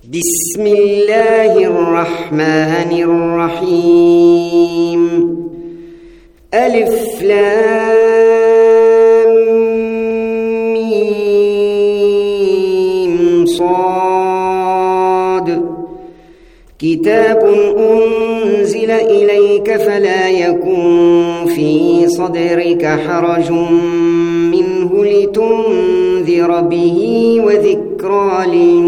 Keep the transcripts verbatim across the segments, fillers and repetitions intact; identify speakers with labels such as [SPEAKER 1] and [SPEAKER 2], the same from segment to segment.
[SPEAKER 1] بسم الله الرحمن الرحيم. ألف لام ميم صاد. كتاب أنزل إليك فلا يكن في صدرك حرج منه لتنذر به وذكرى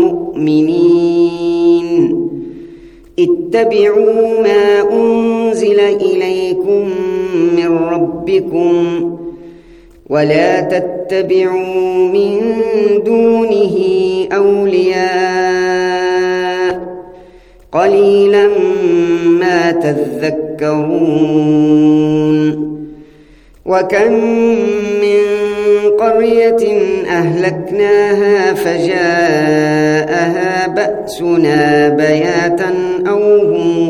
[SPEAKER 1] للمؤمنين. اتبعوا ما أنزل إليكم من ربكم ولا تتبعوا من دونه أولياء قليلا ما تذكرون. وكم من قرية أهلكناها فجاءها بأسنا بياتا أو هم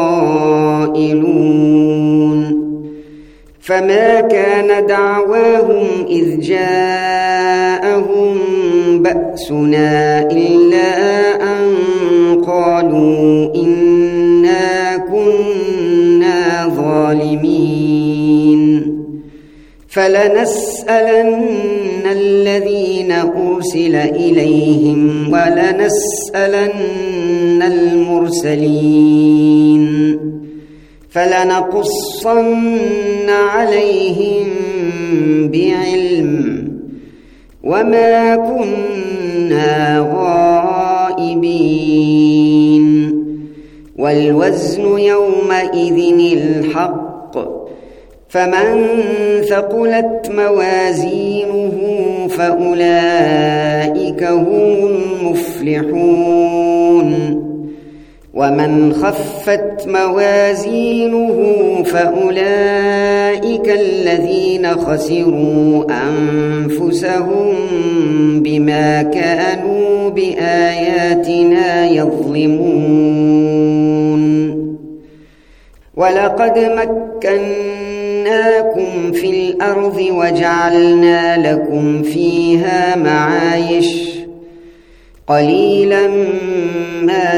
[SPEAKER 1] قائلون. فما كان دعواهم إذ جاءهم بأسنا إلا أن قالوا إنا كنا ظالمين. فلنسألن الذين أرسل إليهم ولنسألن المرسلين. فلنقصن عليهم بعلم وما كنا غائبين. والوزن يومئذ الحق. فمن ثقلت موازينه فأولئك هم المفلحون. ومن خفت موازينه فأولئك الذين خسروا أنفسهم بما كانوا بآياتنا يظلمون. ولقد مكناكم في الأرض وجعلنا لكم فيها معايش قليلا ما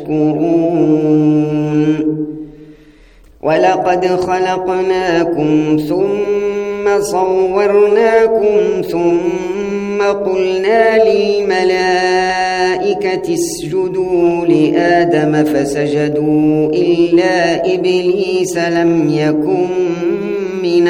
[SPEAKER 1] تشكرون. ولقد خلقناكم ثم صورناكم ثم قلنا للملائكة اسجدوا لآدم فسجدوا إلا إبليس لم يكن من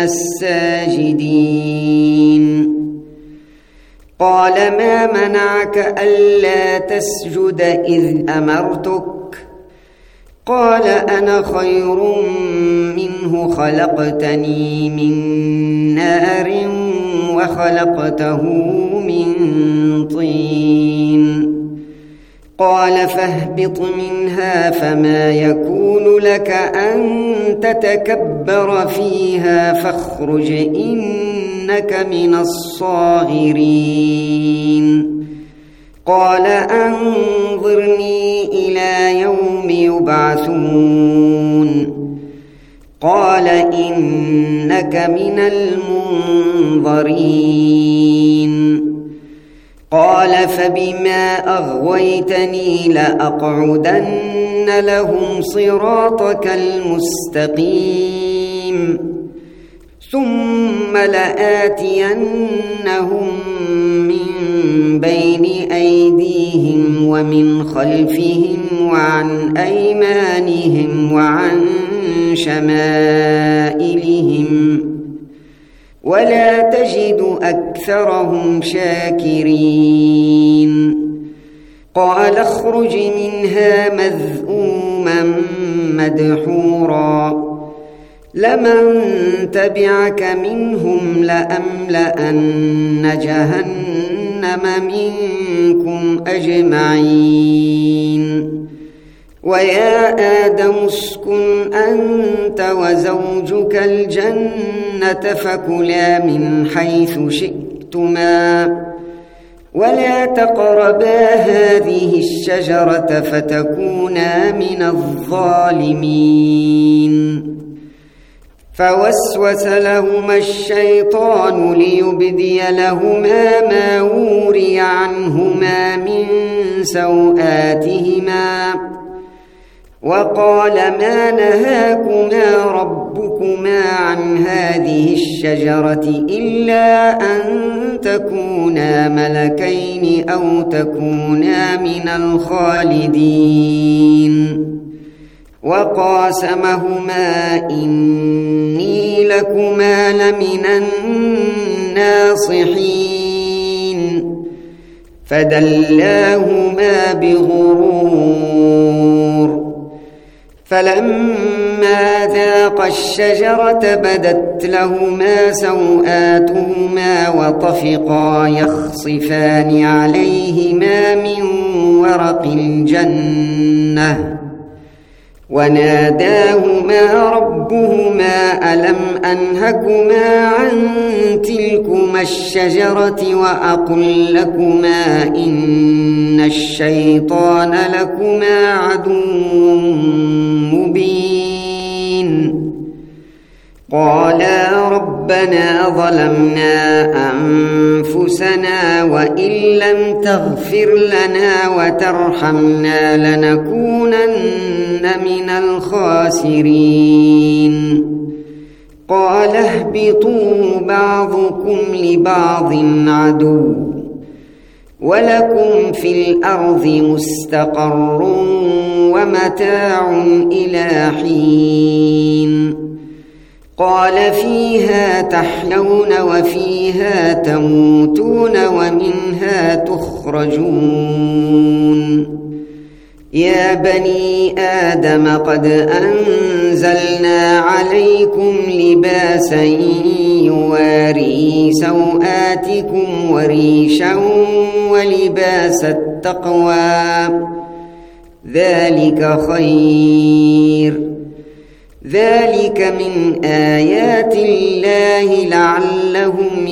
[SPEAKER 1] الساجدين. قال ما منعك ألا تسجد إذ أمرتك؟ قال أنا خير منه خلقتني من نار وخلقته من طين. قال فاهبط منها فما يكون لك أن تتكبر فيها فاخرج إنك من الصاغرين. قال أنظرني إلى يوم يبعثون. قال إنك من المنظرين. قال فبما أغويتني لأقعدن لهم صراطك المستقيم ثم لآتينهم من بين أيديهم ومن خلفهم وعن أيمانهم وعن شمائلهم ولا تجد أكثرهم شاكرين. قال اخرج منها مذءوما مدحورا لمن تبعك منهم لأملأن جهنم منكم أجمعين. ويا آدم اسكن أنت وزوجك الجنة فكلا من حيث شئتما ولا تقربا هذه الشجرة فتكونا من الظالمين. فوسوس لهما الشيطان ليبدي لهما ما وري عنهما من سوآتهما وقال ما نهاكما ربكما عن هذه الشجرة إلا أن تكونا ملكين أو تكونا من الخالدين وقاسمهما إني لكما لمن الناصحين فدلاهما بغرور فلما ذاقا الشجرة بدت لهما سوآتهما وطفقا يخصفان عليهما من ورق الجنة وناداهما ربهما ألم أنهكما عن تلكما الشجرة وأقل لكما إن الشيطان لكما عدو مبين قالا ربنا ظلمنا أنفسنا وإن لم تغفر لنا وترحمنا لنكونن من الخاسرين قال اهبطوا بعضكم لبعض عدو ولكم في الأرض مستقر ومتاع إلى حين قال فيها تحيون وفيها تموتون ومنها تخرجون يا بني آدم قد أنزلنا عليكم لباسا يواري سوآتكم وريشا ولباس التقوى ذلك خير ذلك من آيات الله لعلهم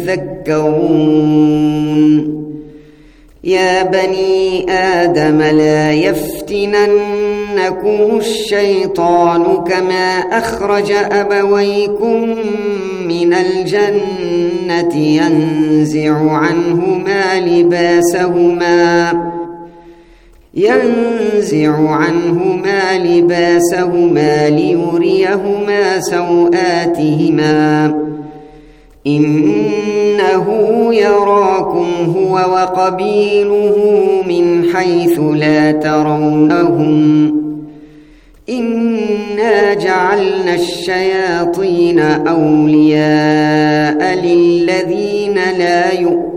[SPEAKER 1] يذكرون يا بني آدم لا يفتننكم الشيطان كما أخرج أبويكم من الجنة ينزع عنهما لباسهما ينزع عنهما لباسهما ليريهما سوآتهما إنه يراكم هو وقبيله من حيث لا ترونهم إنا جعلنا الشياطين أولياء للذين لا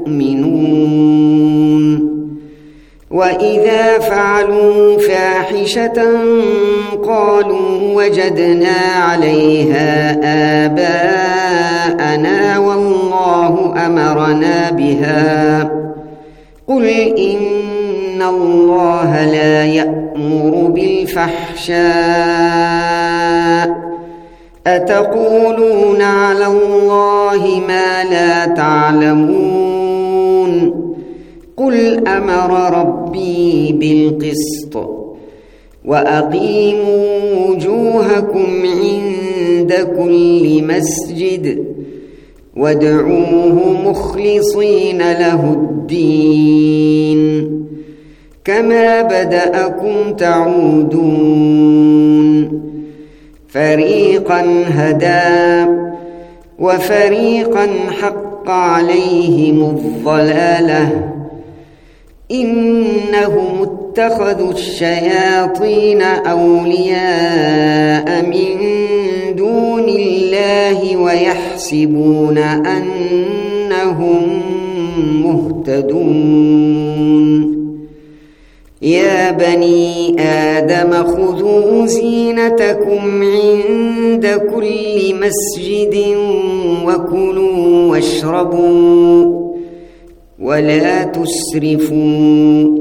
[SPEAKER 1] يؤمنون وإذا فعلوا فاحشة قالوا وجدنا عليها آباءنا والله أمرنا بها قل إن الله لا يأمر بالفحشاء أتقولون على الله ما لا تعلمون قل أمر ربي بالقسط وأقيموا وجوهكم عند كل مسجد وادعوه مخلصين له الدين كما بدأكم تعودون فريقا هدى وفريقا حق عليهم الضلالة إنهم اتخذوا الشياطين أولياء من دون الله ويحسبون أنهم مهتدون يا بني آدم خذوا زينتكم عند كل مسجد وكلوا واشربوا ولا تسرفوا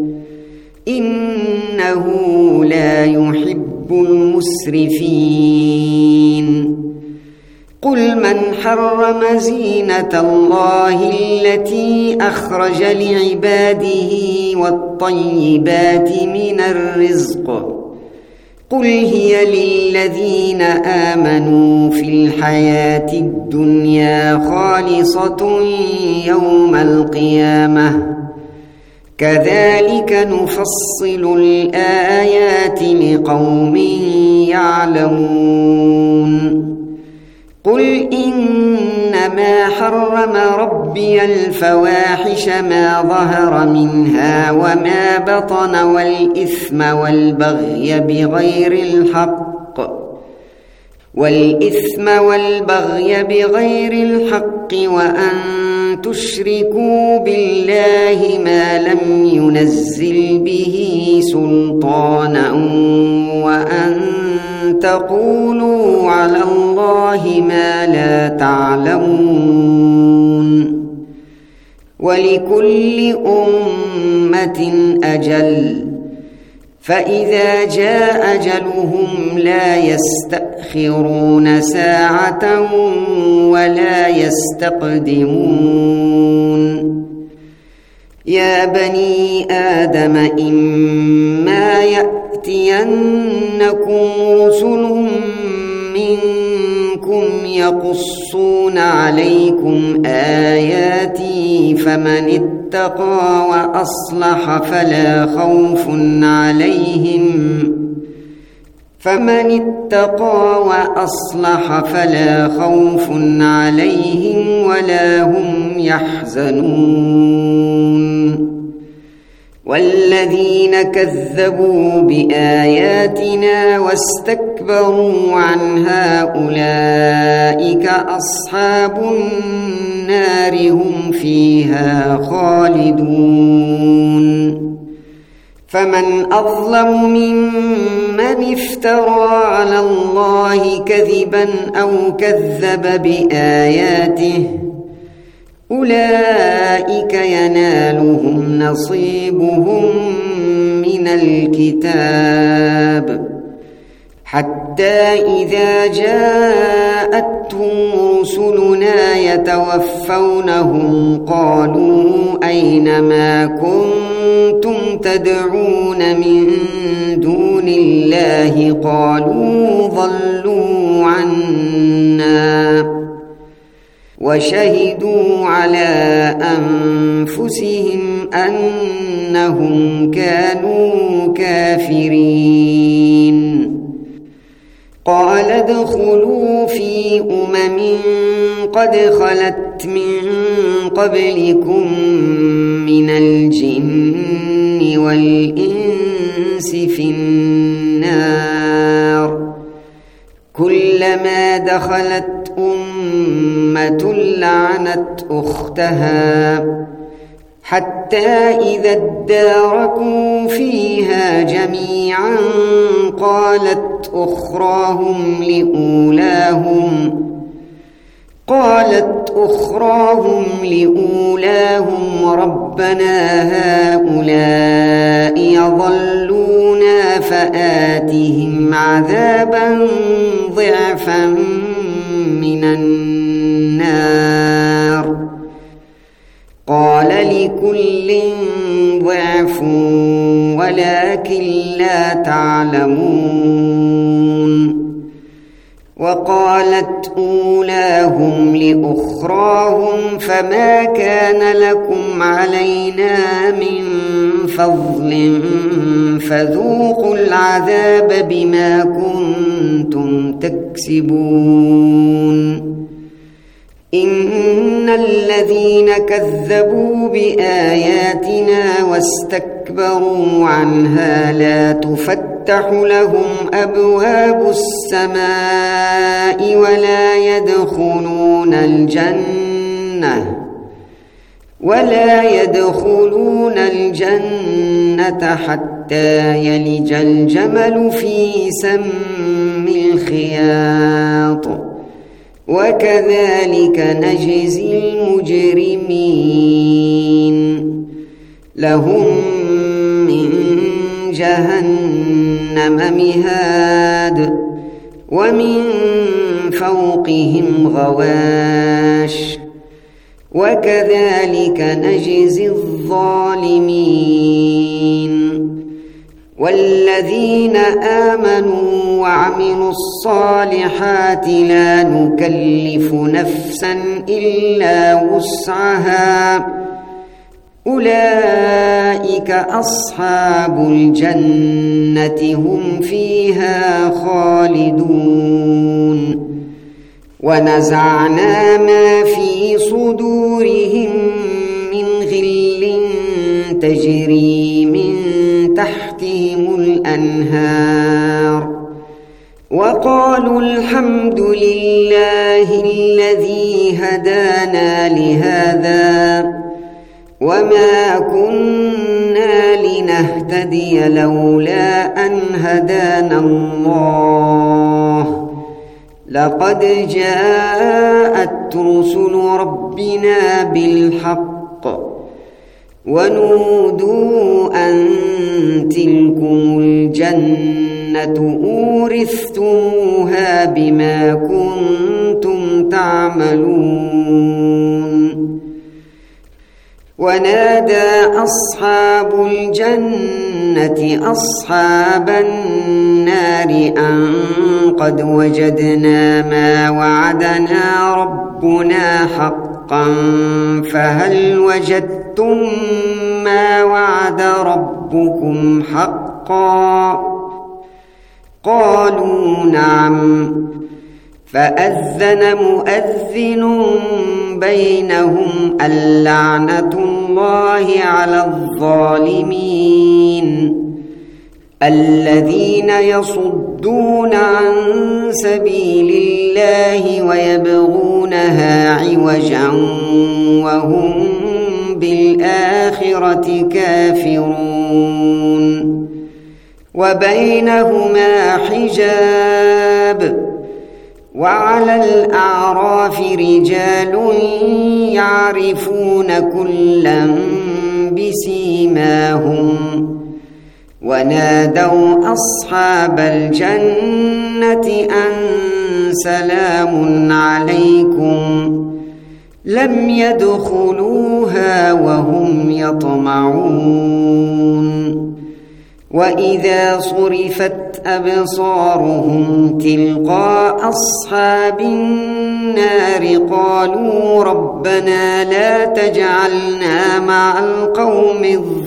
[SPEAKER 1] إنه لا يحب المسرفين قل من حرم زينة الله التي أخرج لعباده والطيبات من الرزق قل هي للذين آمنوا في الحياة الدنيا خالصة يوم القيامة كذلك نفصل الآيات لقوم يعلمون قل إنما حرم ربي الفواحش ما ظهر منها وما بطن والإثم والبغي بغير الحق والإثم والبغي بغير الحق وأن تشركوا بالله ما لم ينزل به سلطانا وأن تقولوا على الله ما لا تعلمون ولكل أمة أجل فإذا جاء أجلهم لا يستأخرون ساعة ولا يستقدمون يا بني آدم إما يأتينكم رسل منكم يقصون عليكم آياتي فمن اتقى وأصلح فلا خوف عليهم فمن اتقى وأصلح فلا خوف عليهم ولا هم يحزنون والذين كذبوا بآياتنا واستكبروا عنها أولئك أصحاب النار هم فيها خالدون فمن أظلم ممن افترى على الله كذبا أو كذب بآياته أولئك ينالهم نصيبهم من الكتاب حتى إذا جاءتهم رسلنا يتوفونهم قالوا أين ما كنتم تدعون من دون الله قالوا ضلوا عنا وشهدوا على أنفسهم أنهم كانوا كافرين قال ادخلوا في أمم قد خلت من قبلكم من الجن والإنس في النار كلما دخلت أمة لعنت أختها حتى إذا اداركوا فيها جميعا قالت أخراهم لأولاهم قالت أخراهم لأولاهم ربنا هؤلاء يضلونا فآتهم عذابا ضعفا من النار قال لكل ضعف ولكن لا تعلمون وقالت أولاهم لأخراهم فما كان لكم علينا من فضل فذوقوا العذاب بما كنتم تكسبون إن الذين كذبوا بآياتنا واستكبروا عنها لا تفتح لهم أبواب السماء ولا يدخلون الجنة ولا يدخلون الجنة حتى يلج الجمل في سم الخياط وكذلك نجزي المجرمين لهم من جهنم مهاد ومن فوقهم غواش وكذلك نجزي الظالمين والذين آمنوا وعملوا الصالحات لا نكلف نفسا إلا وسعها أولئك أصحاب الجنة هم فيها خالدون ونزعنا ما في صدورهم من غل تجري من تحتهم الأنهار وقالوا الحمد لله الذي هدانا لهذا وما كنا لنهتدي لولا أن هدانا الله لقد جاءت رسل ربنا بالحق ونودوا أن تلكم الجنة أورثتموها بما كنتم تعملون ونادى أصحاب الجنة أصحاب النار أن قد وجدنا ما وعدنا ربنا حقا فهل وجدتم ما وعد ربكم حقا قالوا نعم فأذن مؤذن بينهم اللعنة الله على الظالمين الذين يصدون عن سبيل الله ويبغونها عوجا وهم بالآخرة كافرون وبينهما حجاب وعلى الأعراف رجال يعرفون كلا بسيماهم ونادوا أصحاب الجنة أن سلام عليكم لم يدخلوها وهم يطمعون وإذا صرفت أبصارهم تلقاء أصحاب النار قالوا ربنا لا تجعلنا مع القوم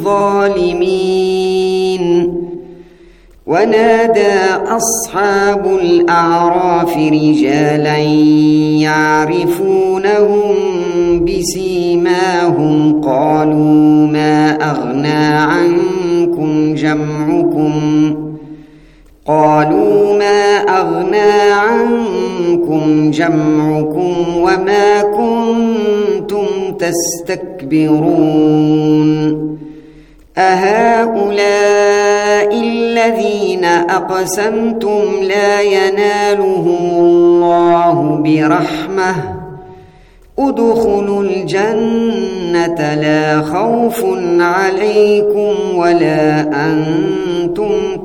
[SPEAKER 1] الظالمين ونادى أصحاب الأعراف رجالا يعرفونهم بسيماهم قالوا ما أغنى عنكم جمعكم قالوا ما أغنى عنكم جمعكم وما كنتم تستكبرون أهؤلاء الذين أقسمتم لا ينالهم الله برحمة ادخلوا الجنة لا خوف عليكم ولا أنتم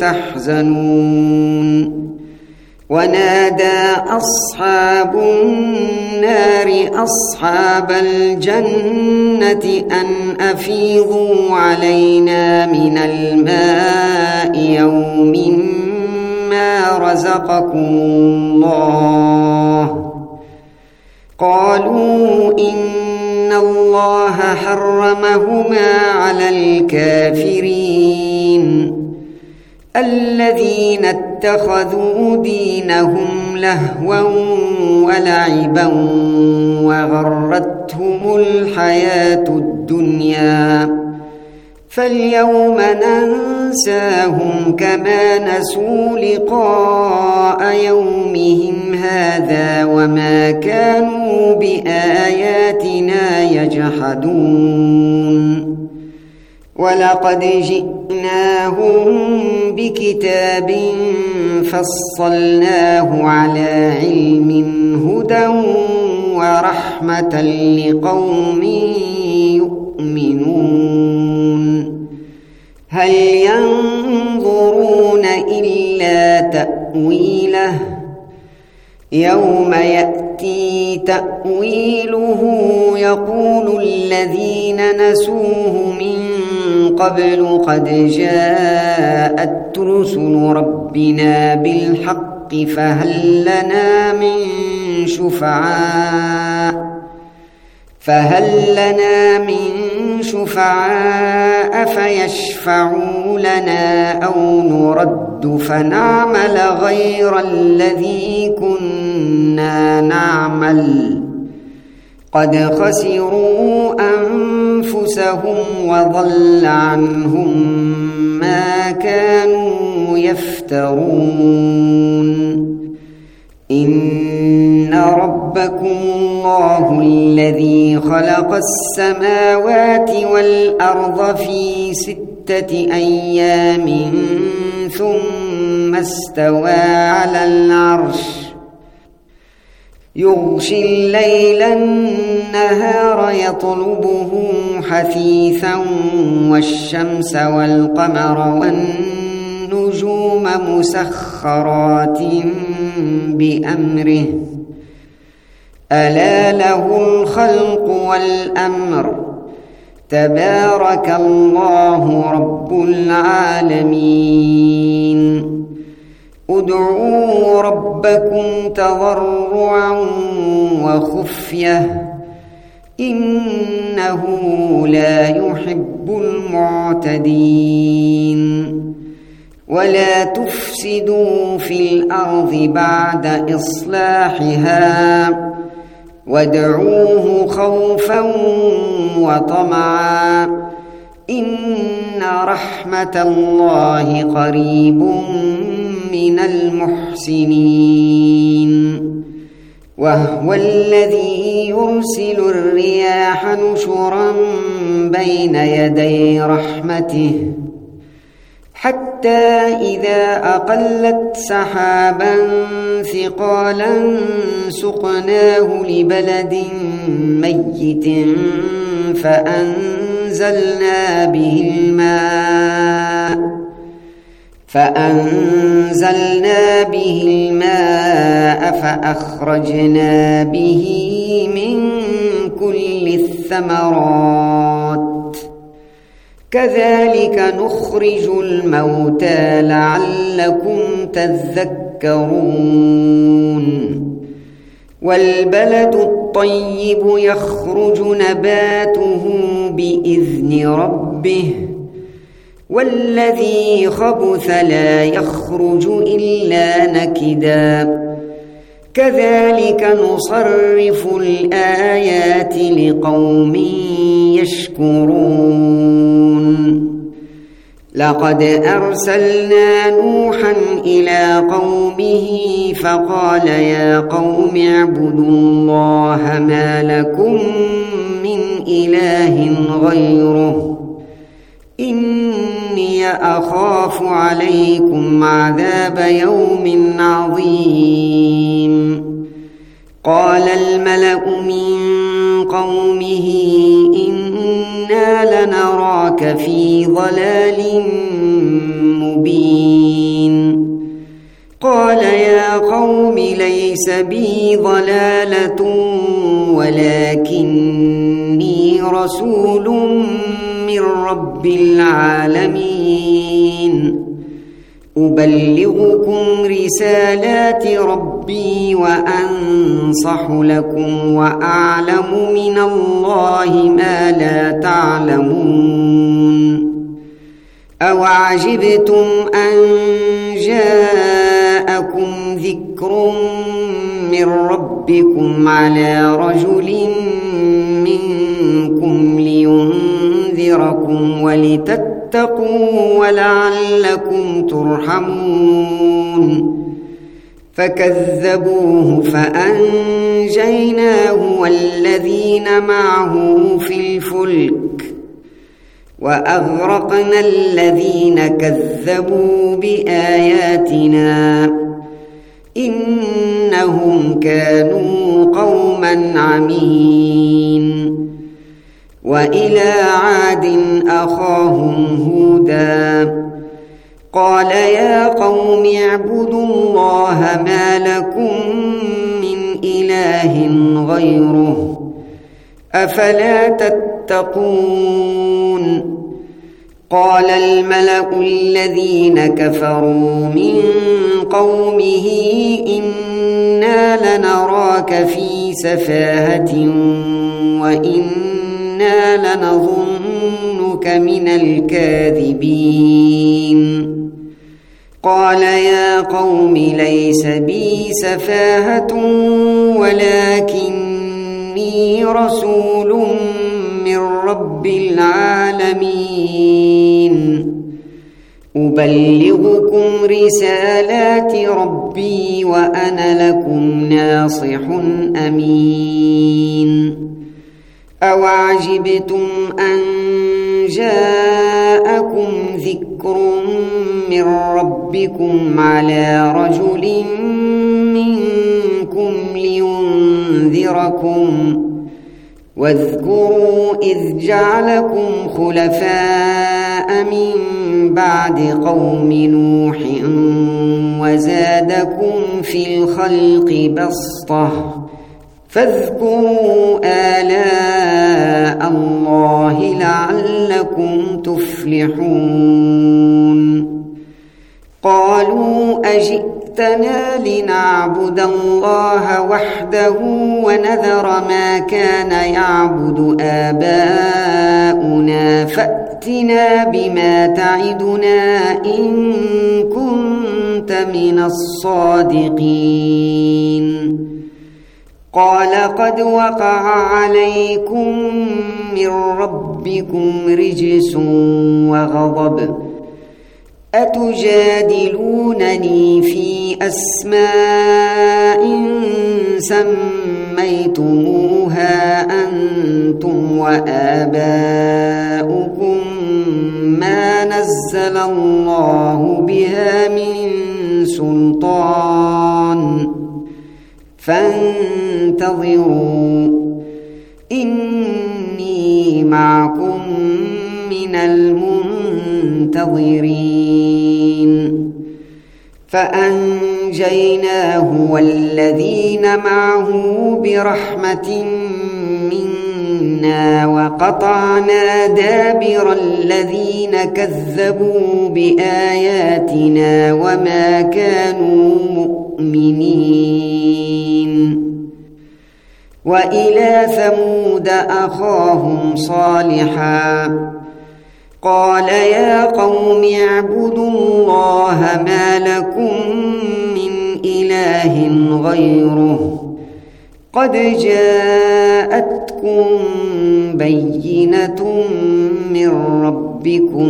[SPEAKER 1] تحزنون ونادى أصحاب النار أصحاب الجنة أن أفيضوا علينا من الماء يوم ما رزقكم الله قالوا إن الله حرمهما على الكافرين الذين اتخذوا دينهم لهوا ولعبا وغرتهم الحياة الدنيا فاليوم ننساهم كما نسوا لقاء يومهم هذا وما كانوا بآياتنا يجحدون ولقد جئناهم بكتاب فصلناه على علم هدى ورحمة لقوم يؤمنون هل ينظرون إلا تأويله يوم يأتي تأويله يقول الذين نسوه من قبل قد جاءت رسل ربنا بالحق فهل لنا من شفعاء فهل لنا من شفعاء فيشفعوا لنا أو نرد فنعمل غير الذي كنا نعمل قد خسروا أنفسهم وضل عنهم ما كانوا يفترون إن ربكم الله الذي خلق السماوات والأرض في ستة أيام ثم استوى على العرش يغشي الليل النهار يطلبه حثيثا والشمس والقمر والنجوم مسخرات بأمره ألا له الخلق والأمر تبارك الله رب العالمين ادعوا ربكم تضرعا وخفية إنه لا يحب المعتدين ولا تفسدوا في الأرض بعد إصلاحها وادعوه خوفا وطمعا إن رحمة الله قريب من المحسنين وهو الذي يرسل الرياح نشرا بين يدي رحمته حتى إذا أقلت سحابا ثقالا سقناه لبلد ميت فأنزلنا به الماء فأنزلنا به الماء فأخرجنا به من كل الثمرات كذلك نخرج الموتى لعلكم تذكرون والبلد الطيب يخرج نباته بإذن ربه والذي خبث لا يخرج إلا نكدا كذلك نصرف الآيات لقوم يشكرون لقد أرسلنا نوحا إلى قومه فقال يا قوم اعبدوا الله ما لكم من إله غيره إني أخاف عليكم عذاب يوم عظيم قال الملأ من قومه إنا لنراك في ضلال مبين قال يا قوم ليس بي ضلالة ولكني رسول من رب العالمين أبلغكم رسالات ربي وأنصح لكم وأعلم من الله ما لا تعلمون أوعجبتم أن جاءكم ذكر من ربكم على رجل منكم لينذركم ولتتقوا ولعلكم ترحمون فكذبوه فأنجيناه والذين معه في الفلك وأغرقنا الذين كذبوا بآياتنا إنهم كانوا قوما عمين وإلى عاد أخاهم هودا قال يا قوم اعبدوا الله ما لكم من إله غيره أفلا تتقون قال الملأ الذين كفروا من قومه إنا لنراك في سفاهة وإنا لنظنك من الكاذبين قال يا قوم ليس بي سفاهة ولكني رسول من رب العالمين أبلغكم رسالات ربي وأنا لكم ناصح أمين أوعجبتم أن جاءكم ذكر من ربكم على رجل منكم لينذركم واذكروا إذ جعلكم خلفاء من بعد قوم نوح وزادكم في الخلق بسطة فاذكروا آلاء الله لعلكم تفلحون قالوا أجئتنا لنعبد الله وحده ونذر ما كان يعبد آباؤنا فأتنا بما تعدنا إن كنت من الصادقين قال قد وقع عليكم من ربكم رجس وغضب أتجادلونني في أسماء سميتموها أنتم وآباؤكم ما نزل الله بها من سلطان فانتظروا إني معكم من المنتظرين فأنجيناه والذين معه برحمة منا وقطعنا دابر الذين كذبوا بآياتنا وما كانوا مؤمنين وإلى ثمود أخاهم صالحا قال يا قوم اعبدوا الله ما لكم من إله غيره قد جاءتكم بينة من ربكم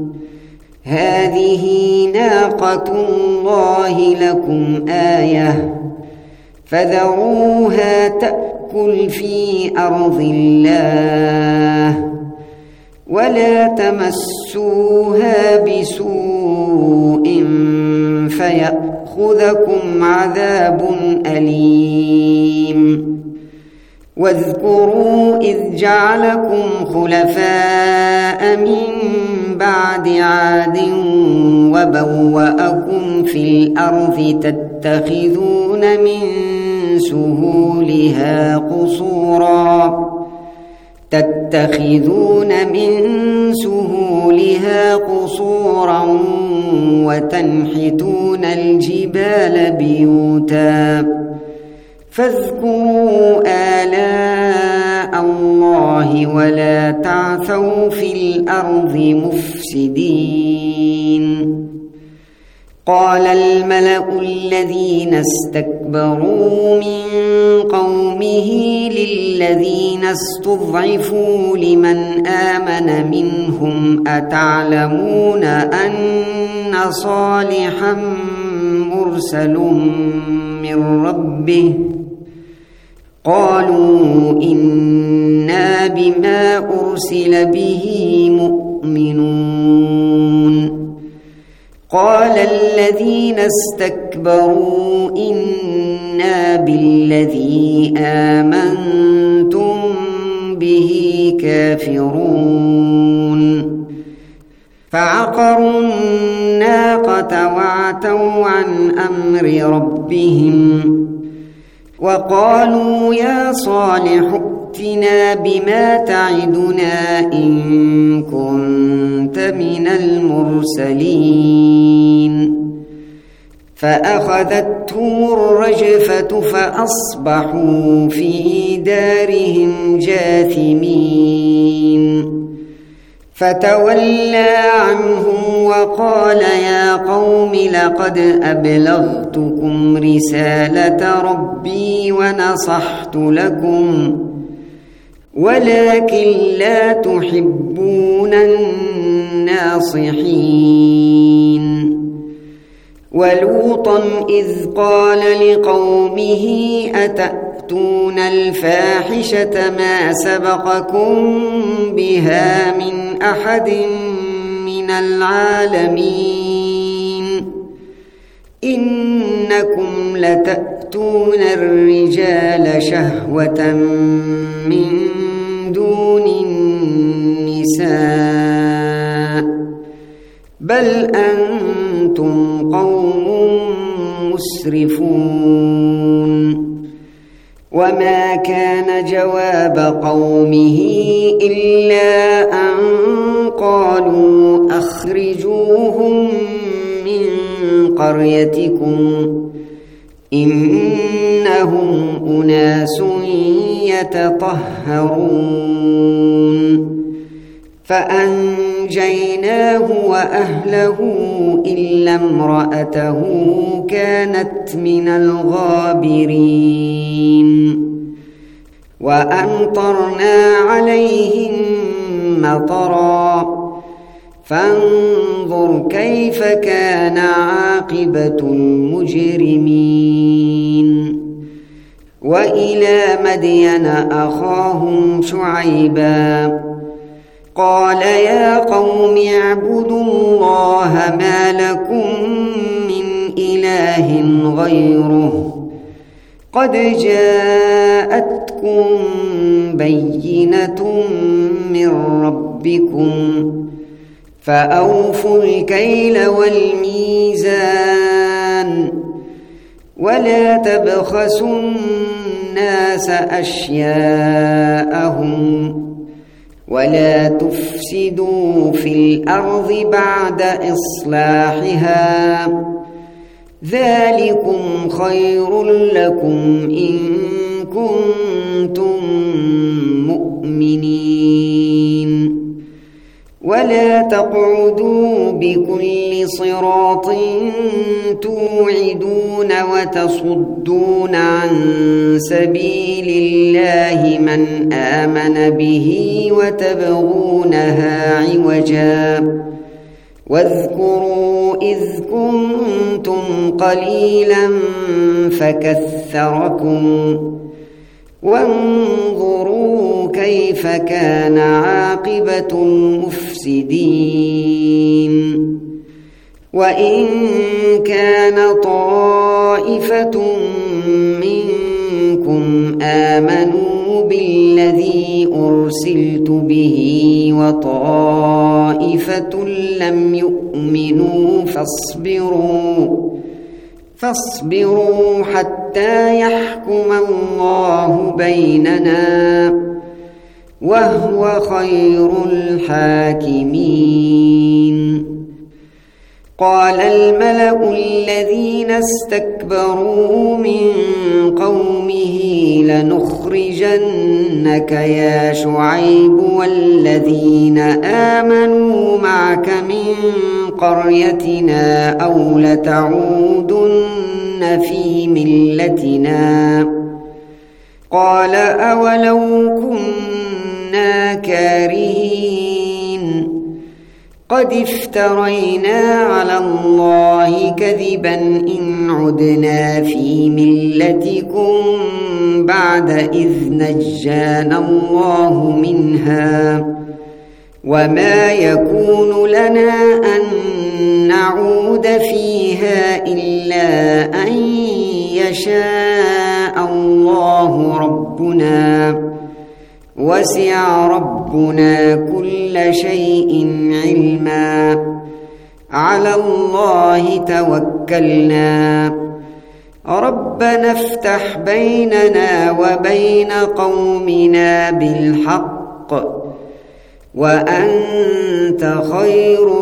[SPEAKER 1] هذه ناقة الله لكم آية فذروها تأكل في أرض الله ولا تمسوها بسوء فيأخذكم عذاب أليم واذكروا إذ جعلكم خلفاء من بعد عاد وبوأكم في الأرض تتخذون من سهولها قصورا تتخذون من سهولها قصورا وتنحتون الجبال بيوتا فاذكروا آلاء الله ولا تعثوا في الأرض مفسدين قال الملأ الذين استكبروا من قومه للذين استضعفوا لمن آمن منهم أتعلمون أن صالحا مرسل من ربه قالوا إنا بما أرسل به مؤمنون قال الذين استكبروا إنا بالذي آمنتم به كافرون فعقروا الناقة وعتوا عن أمر ربهم وقالوا يا صالح ائتنا بما تعدنا إن كنت من المرسلين فأخذتهم الرجفة فأصبحوا في دارهم جاثمين فتولى عنهم وقال يا قوم لقد أبلغتكم رسالة ربي ونصحت لكم ولكن لا تحبون الناصحين ولوطا إذ قال لقومه أتأتون الفاحشة ما سبقكم بها من أحد من العالمين إنكم لتأتون الرجال شهوة من دون النساء بل أنتم قوم مسرفون وما كان جواب قومه إلا أن قالوا أخرجوهم من قريتكم إنهم أناس يتطهرون فأنجيناه وأهله إلا امرأته كانت من الغابرين وأمطرنا عليهم مطرا فانظر كيف كان عاقبة المجرمين وإلى مدين أخاهم شعيبا قال يا قوم اعبدوا الله ما لكم من إله غيره قد جاءتكم بينة من ربكم فأوفوا الكيل والميزان ولا تبخسوا الناس أشياءهم ولا تفسدوا في الأرض بعد إصلاحها ذلكم خير لكم إن كنتم مؤمنين ولا تقعدوا بكل صراط توعدون وتصدون عن سبيل الله من آمن به وتبغونها عوجا واذكروا إذ كنتم قليلا فكثركم وانظروا كيف كان عاقبة المفسدين وإن كان طائفة منكم آمنوا بالذي أرسلت به وطائفة لم يؤمنوا فاصبروا فاصبروا حتى يحكم الله بيننا وهو خير الحاكمين قال الملأ الذين استكبروا من قومه لنخرجنك يا شعيب والذين آمنوا معك من قريتنا أو لتعودن في ملتنا قال أولو كنا كارهين قد افترينا على الله كذبا إن عدنا في ملتكم بعد إذ نجانا الله منها وما يكون لنا أن نعود فيها إلا أن يشاء الله ربنا وسع ربنا كل شيء علما على الله توكلنا ربنا افتح بيننا وبين قومنا بالحق وأنت خير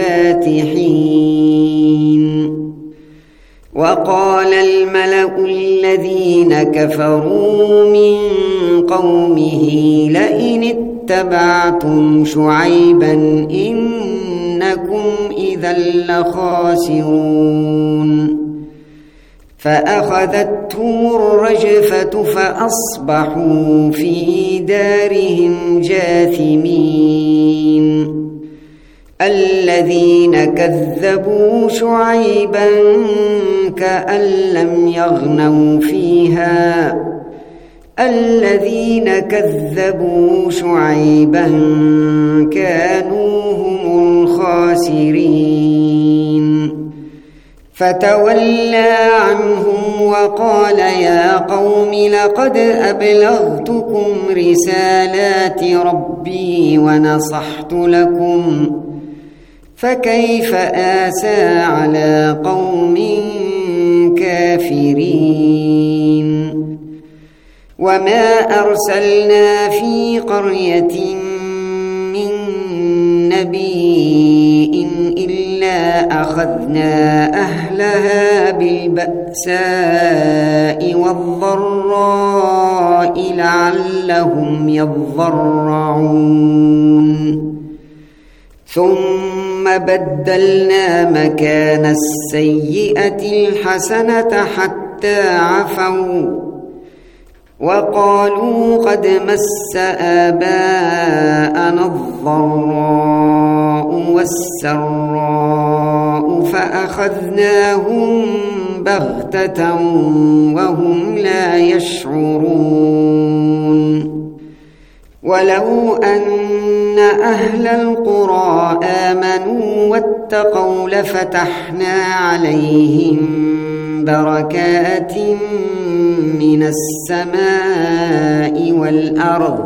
[SPEAKER 1] الفاتحين. وقال الملأ الذين كفروا من قومه لئن اتبعتم شعيبا إنكم إذا لخاسرون. فأخذتهم الرجفة فأصبحوا في دارهم جاثمين. الذين كذبوا شعيبا كأن لم يغنوا فيها الذين كذبوا شعيبا كانوا هم الخاسرين. فتولى عنهم وقال يا قوم لقد أبلغتكم رسالات ربي ونصحت لكم فكيف آسى على قوم كافرين. وما أرسلنا في قرية من نبي إلا أخذنا أهلها بالبأساء والضراء لعلهم يضرعون. ثم بدلنا مكان السيئة الحسنة حتى عفوا وقالوا قد مس آباءنا الضراء والسراء فأخذناهم بغتة وهم لا يشعرون. ولو أن أهل القرى آمنوا واتقوا لفتحنا عليهم بركات من السماء والأرض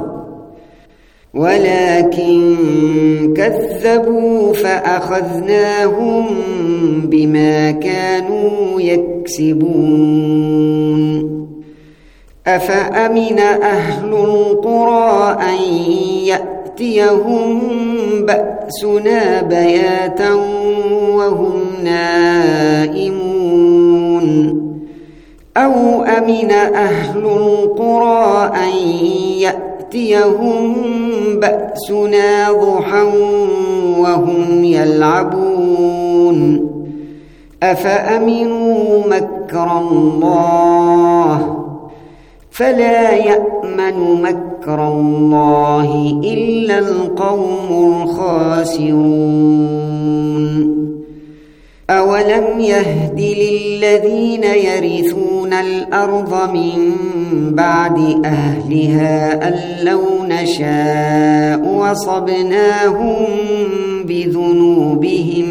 [SPEAKER 1] ولكن كذبوا فأخذناهم بما كانوا يكسبون. أفأمن أهل القرى أن يأتيهم بأسنا بياتا وهم نائمون أو أمن أهل القرى أن يأتيهم بأسنا ضحى وهم يلعبون. أفأمنوا مكر الله فلا يأمن مكر الله إلا القوم الخاسرون. أولم يهد للذين يرثون الأرض من بعد أهلها أن لو نشاء وصبناهم بذنوبهم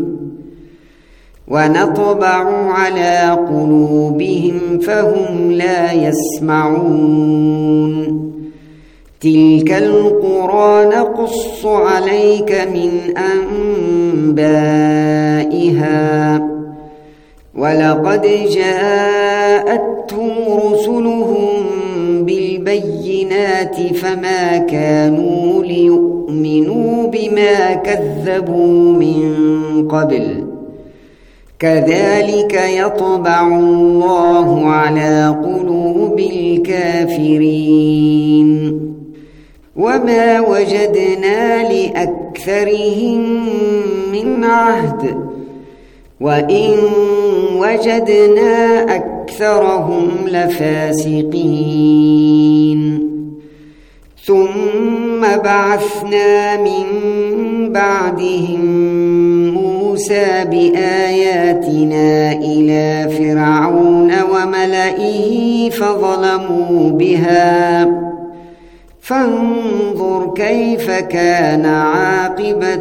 [SPEAKER 1] ونطبع على قلوبهم فهم لا يسمعون. تلك القرى نقص عليك من أنبائها ولقد جاءتهم رسلهم بالبينات فما كانوا ليؤمنوا بما كذبوا من قبل كذلك يطبع الله على قلوب الكافرين. وما وجدنا لأكثرهم من عهد وإن وجدنا أكثرهم لفاسقين. ثم بعثنا من بعدهم موسى بآياتنا إلى فرعون وملئه فظلموا بها فانظر كيف كان عاقبة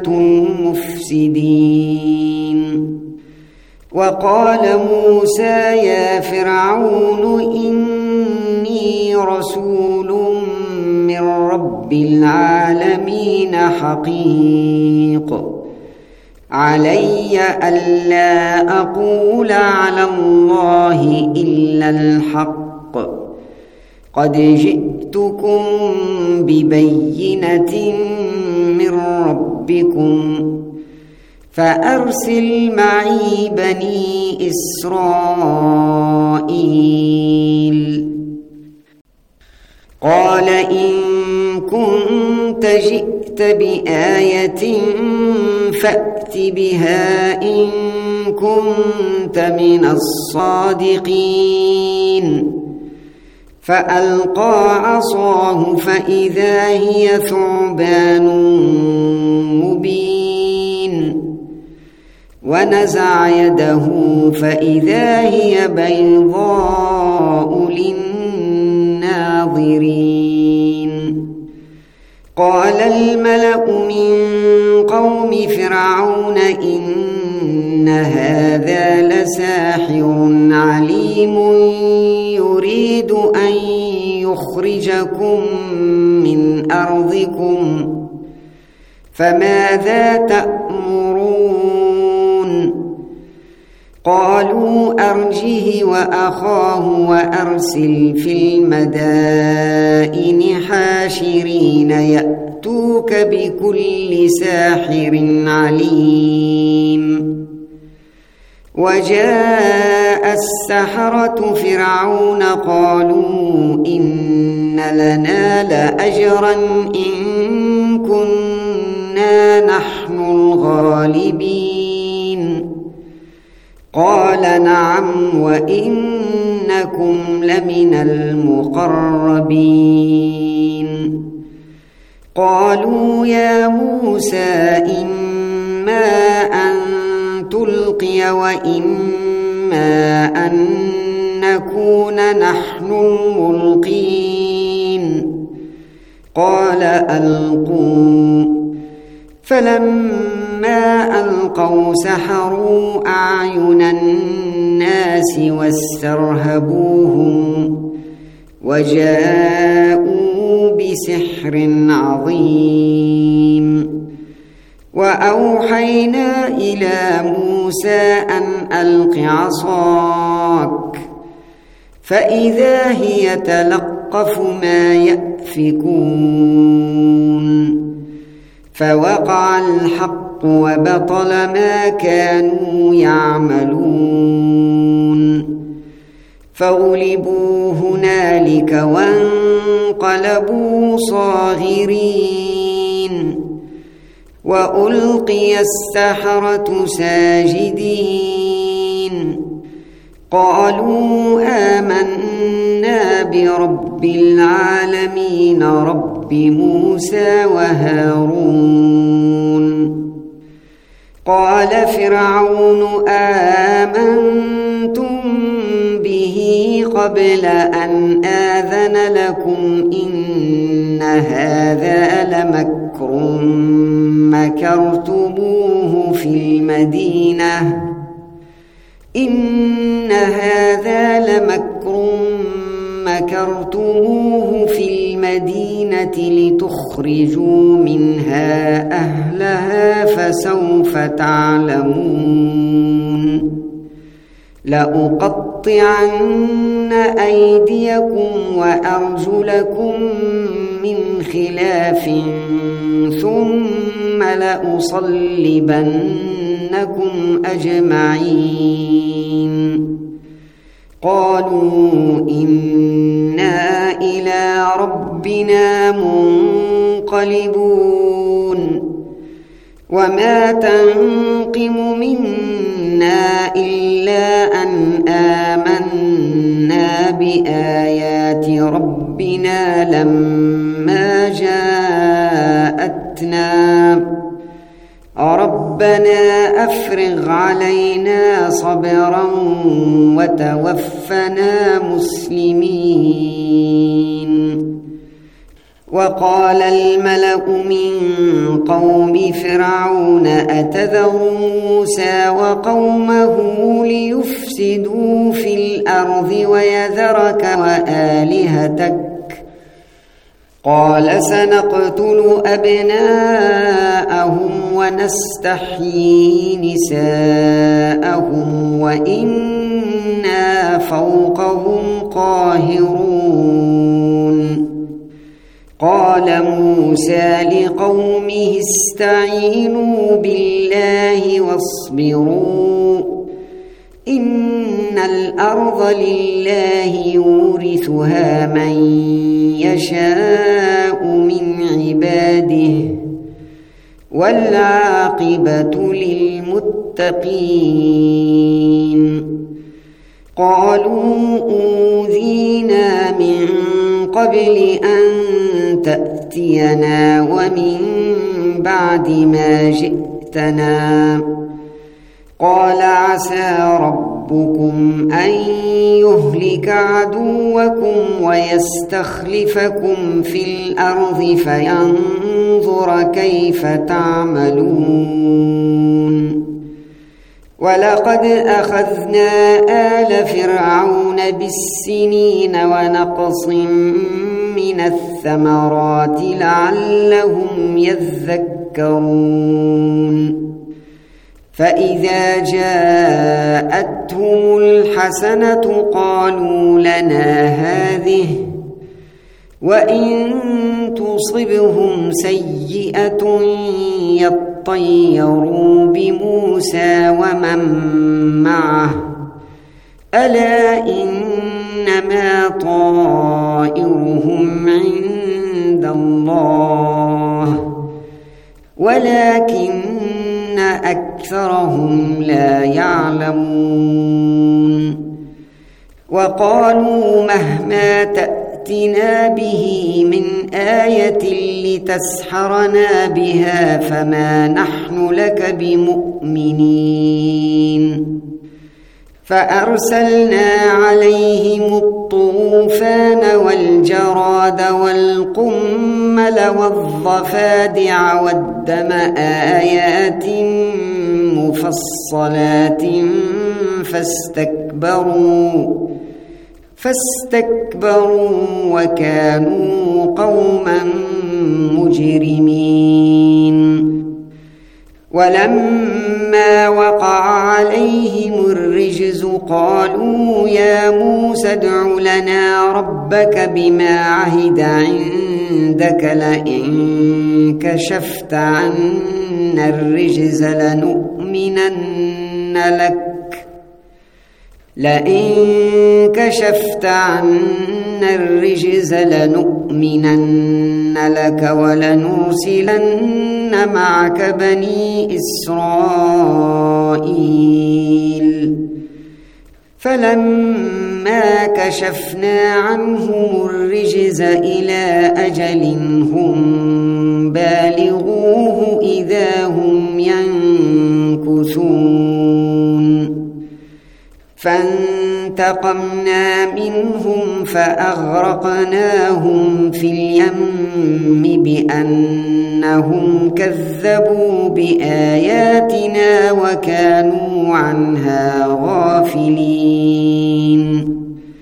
[SPEAKER 1] المفسدين. وقال موسى يا فرعون إني رسول من رب العالمين حقيق علي ألا أقول على الله إلا الحق قد جئتكم ببينة من ربكم فأرسل معي بني إسرائيل قال إن كنت جئت بآية فأت بها إن كنت من الصادقين فألقى عصاه فإذا هي ثعبان مبين ونزع يده فإذا هي بيضاء للناظرين قال الملأ من قوم فرعون إن هذا لساحر عليم يريد أن يخرجكم من أرضكم فماذا تأمرون قالوا أرجه وأخاه وأرسل في المدائن حاشرين يأتوك بكل ساحر عليم وجاء السحرة فرعون قالوا إن لنا لأجرا إن كنا نحن الغالبين قال نعم وإنكم لمن المقربين قالوا يا موسى إما أن تلقي وإما أن نكون نحن الملقين قال ألقوا فلما ألقوا سحروا أعين الناس واسترهبوهم وجاءوا بسحر عظيم وأوحينا إلى موسى أن ألق عصاك فإذا هي تلقف ما يأفكون فوقع الحق وبطل ما كانوا يعملون فغلبوا هنالك وانقلبوا صاغرين وألقي السحرة ساجدين قالوا آمنا برب العالمين رب موسى وهارون قال فرعون آمنتم به قبل أن آذن لكم إن هذا لمكر مكرتموه في المدينة إن هذا لمكر مكرتموه في المدينة لتخرجوا منها أهلها فسوف تعلمون لأقطعن أيديكم وأرجلكم من خلاف ثم لأصلبنكم أجمعين قالوا إنا إلى ربنا منقلبون وما تنقم منا إلا أن آمنا بآيات ربنا لما جاءتنا ربنا أفرغ علينا صبرا وتوفنا مسلمين وقال الملأ من قوم فرعون أتذر موسى وقومه ليفسدوا في الأرض ويذرك وآلهتك قال سنقتل أبناءهم ونستحيي نساءهم وإنا فوقهم قاهرون قال موسى لقومه استعينوا بالله واصبروا إن الأرض لله يورثها من يشاء من عباده والعاقبة للمتقين قالوا أوذينا من قبل أن تأتينا ومن بعد ما جئتنا قال عسى ربكم أن يهلك عدوكم ويستخلفكم في الأرض فينظر كيف تعملون ولقد أخذنا آل فرعون بالسنين ونقص من الثمرات لعلهم يذكرون فإذا جاءتهم الحسنة قالوا لنا هذه وإن تصبهم سيئة يطيروا بموسى ومن معه ألا إنما طائرهم عند الله ولكن أكثرهم لا يعلمون وقالوا مهما تأتنا به من آية لتسحرنا بها فما نحن لك بمؤمنين فأرسلنا عليهم الطوفان والجراد والقمل والضفادع والدم آيات مفصلات فاستكبروا فاستكبروا وكانوا قوما مجرمين ولما وقع عليهم الرجز قالوا يا موسى ادع لنا ربك بما عهد عندك لئن كشفت عنا الرجز لنؤمنن لك لئن كشفت عنا الرجز لنؤمنن لك ولنرسلن معك بني إسرائيل فلما كشفنا عنهم الرجز إلى أجل هم بالغوه إذا هم ينكثون فانتقمنا منهم فأغرقناهم في اليم بأنهم كذبوا بآياتنا وكانوا عنها غافلين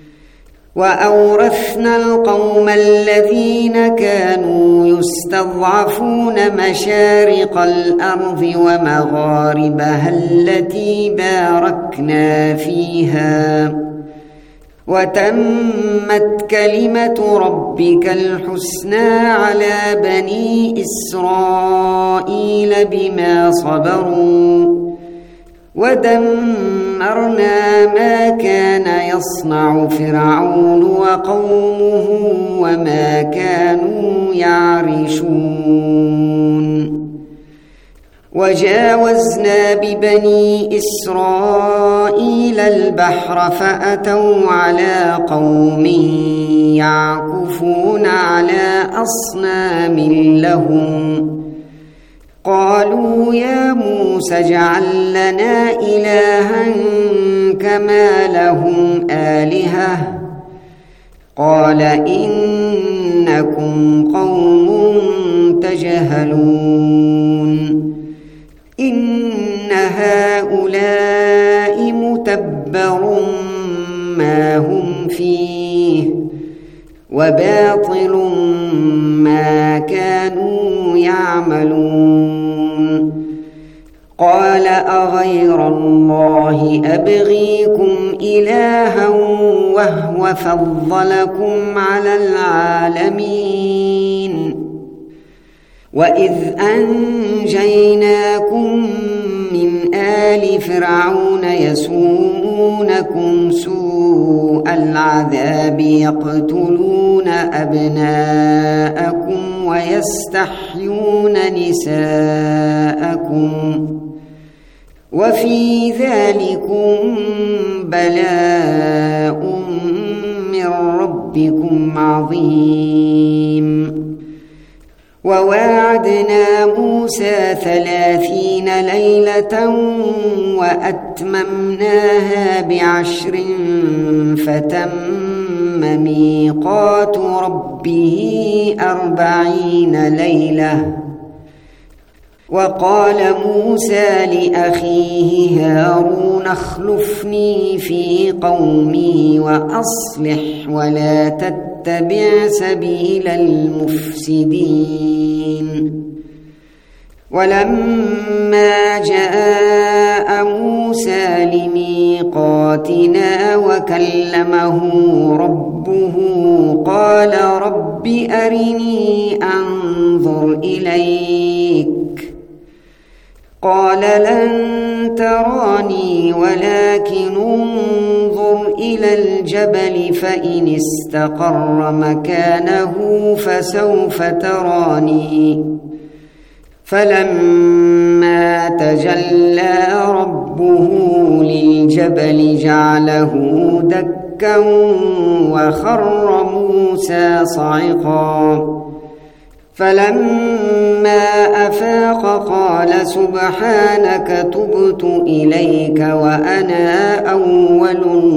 [SPEAKER 1] وأورثنا القوم الذين كانوا يستضعفون مشارق الأرض ومغاربها التي باركنا فيها وتمت كلمة ربك الحسنى على بني إسرائيل بما صبروا ودمرنا ما كان يصنع فرعون وقومه وما كانوا يعرشون وجاوزنا ببني إسرائيل البحر فأتوا على قوم يعكفون على أصنام لهم قالوا يا موسى اجعل لنا إلها كما لهم آلهة قال إنكم قوم تجهلون إن هؤلاء متبر ما هم فيه وباطل ما كانوا يعملون قال أغير الله أبغيكم إلها وهو فضلكم على العالمين وإذ أنجيناكم من آل فرعون يسومونكم سوء العذاب يقتلون أبناءكم ويستحيون نساءكم وفي ذلكم بلاء من ربكم عظيم وواعدنا موسى ثلاثين ليلة وأتممناها بعشر فتم ميقات ربه أربعين ليلة وقال موسى لأخيه هارون اخلفني في قومي وأصلح ولا تتبع سبيل المفسدين ولما جاء موسى لميقاتنا وكلمه ربه قال رب أرني أنظر إليك قال لن تراني ولكن انظر إلى الجبل فإن استقر مكانه فسوف تراني فلما تجلى ربه للجبل جعله دكا وخر موسى صعقا فلما أفاق قال سبحانك تبت إليك وأنا أول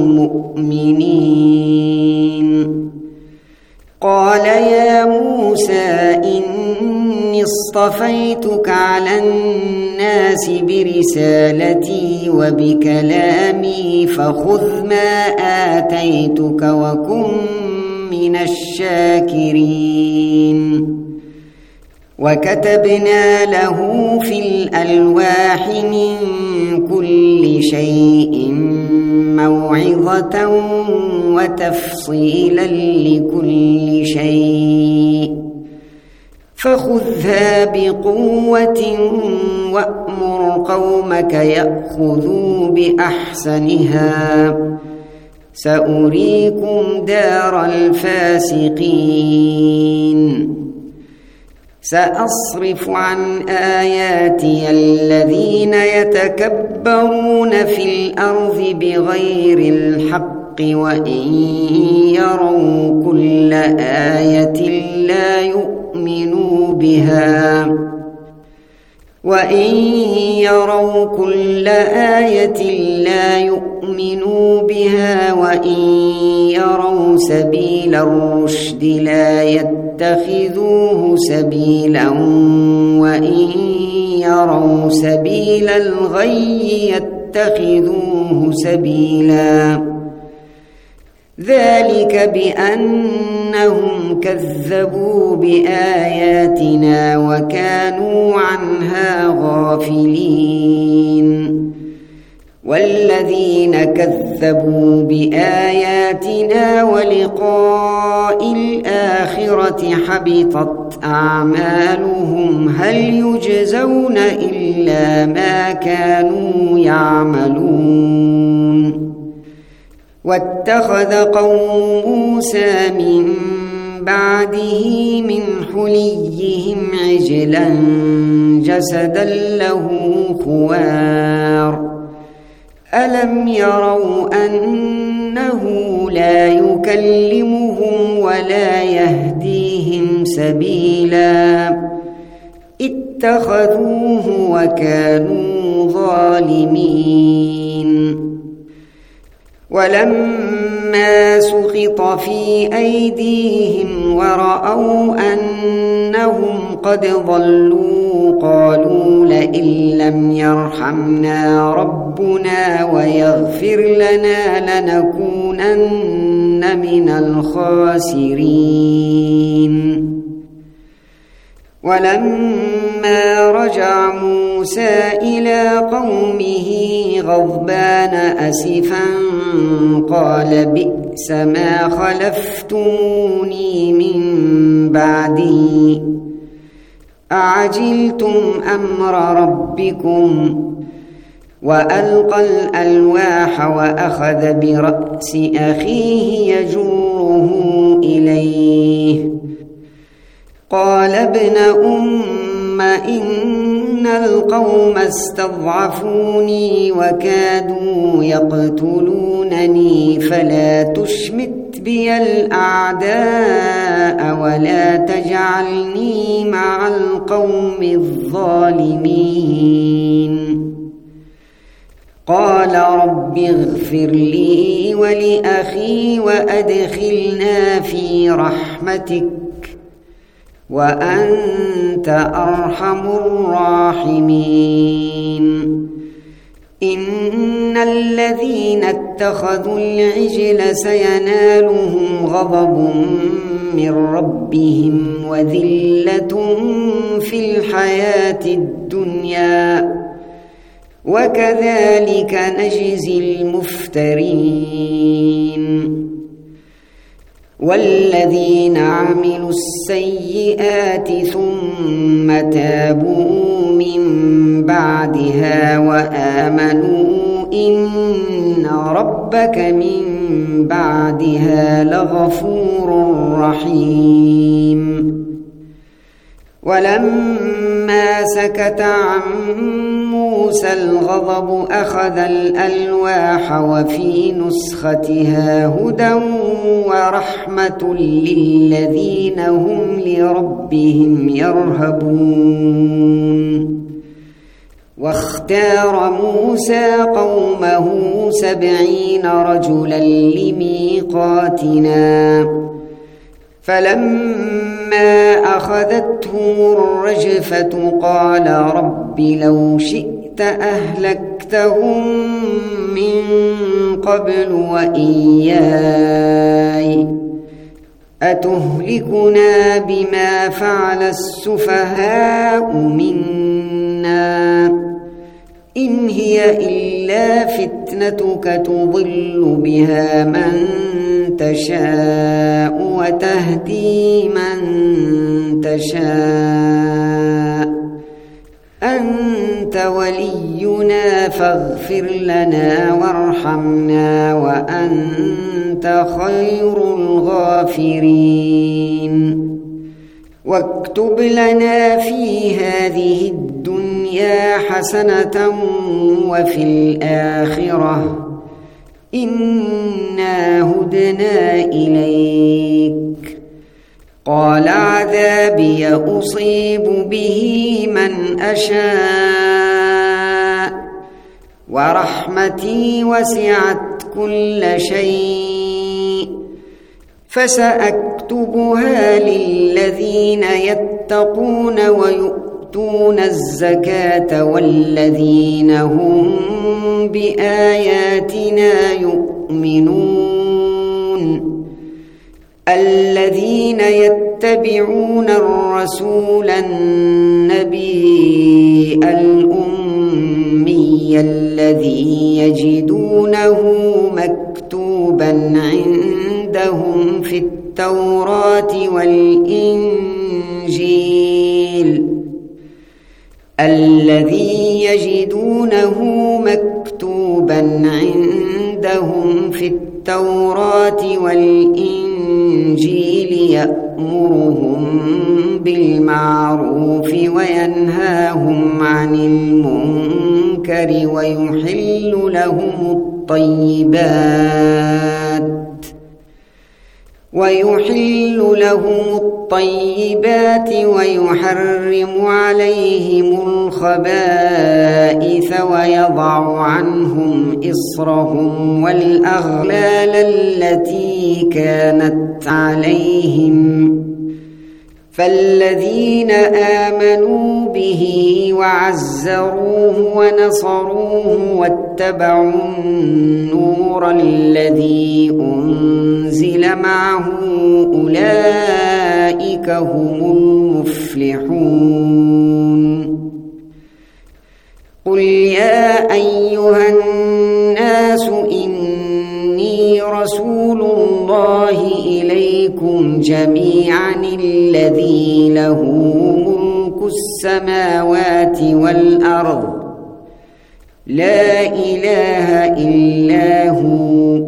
[SPEAKER 1] المؤمنين قال يا موسى إني اصطفيتك على الناس برسالتي وبكلامي فخذ ما آتيتك وكن من الشاكرين وكتبنا له في الألواح من كل شيء موعظة وتفصيلا لكل شيء فخذها بقوة وأمر قومك يأخذوا بأحسنها سأريكم دار الفاسقين سأصرف عن آياتي الذين يتكبرون في الأرض بغير الحق وإن يروا كل آية لا يؤمنوا بها وإن يروا كل آية لا يؤمنوا بها وإن يروا سبيل الرشد لا يتخذوه سبيلا وإن يروا سبيل الغي يتخذوه سبيلا ذلك بأنهم كذبوا بآياتنا وكانوا عنها غافلين والذين كذبوا بآياتنا ولقاء الآخرة حبطت أعمالهم هل يجزون إلا ما كانوا يعملون واتخذ قوم موسى من بعده من حليهم عجلا جسدا له خوار ألم يروا أنه لا يكلمهم ولا يهديهم سبيلا اتخذوه وكانوا ظالمين ولما سقط في أيديهم ورأوا أنهم قد ضلوا قالوا لئن لم يرحمنا ربنا ويغفر لنا لنكونن من الخاسرين ولما رجع موسى موسى إلى قومه غضبان أسفا قال بئس ما خلفتموني من بعدي أعجلتم أمر ربكم وألقى الألواح وأخذ برأس أخيه يجره إليه قال ابن أم إن القوم استضعفوني وكادوا يقتلونني فلا تشمت بي الأعداء ولا تجعلني مع القوم الظالمين قال رب اغفر لي ولأخي وأدخلنا في رحمتك وأنت أرحم الراحمين إن الذين اتخذوا العجل سينالهم غضب من ربهم وذلة في الحياة الدنيا وكذلك نجزي المفترين والذين عملوا السيئات ثم تابوا من بعدها وآمنوا إن ربك من بعدها لغفور رحيم ولما سكت عن موسى الغضب أخذ الألواح وفي نسختها هدى ورحمة للذين هم لربهم يرهبون واختار موسى قومه سبعين رجلا لميقاتنا فلما أخذتهم الرجفة قال رب لو شئت أهلكتهم من قبل وإياي أتهلكنا بما فعل السفهاء منا إن هي إلا فتنتك تضل بها من تشاء وتهدي من تشاء أنت ولينا فاغفر لنا وارحمنا وأنت خير الغافرين واكتب لنا في هذه الدنيا حسنة وفي الآخرة إنا هدنا إليك قال عذابي أصيب به من أشاء ورحمتي وسعت كل شيء فسأكتبها للذين يتقون ويؤتون الزكاة والذين هم بآياتنا يؤمنون الذين يتبعون الرسول النبي الأمي الذي يجدونه مكتوبا عندهم في التوراة والإنجيل الذي يجدونه مكتوبا عندهم في التوراة والإنجيل يأمرهم بالمعروف وينهاهم عن المنكر ويحل لهم الطيبات ويحل لهم الطيبات ويحرم عليهم الخبائث ويضع عنهم إصرهم والأغلال التي كانت عليهم فالذين آمنوا به وعزروه ونصروه واتبعوا النور الذي أنزل معه أولئك هم المفلحون أيها الناس إني رسول الله إليكم جميعا الذي له ملك السماوات والأرض لا إله إلا هو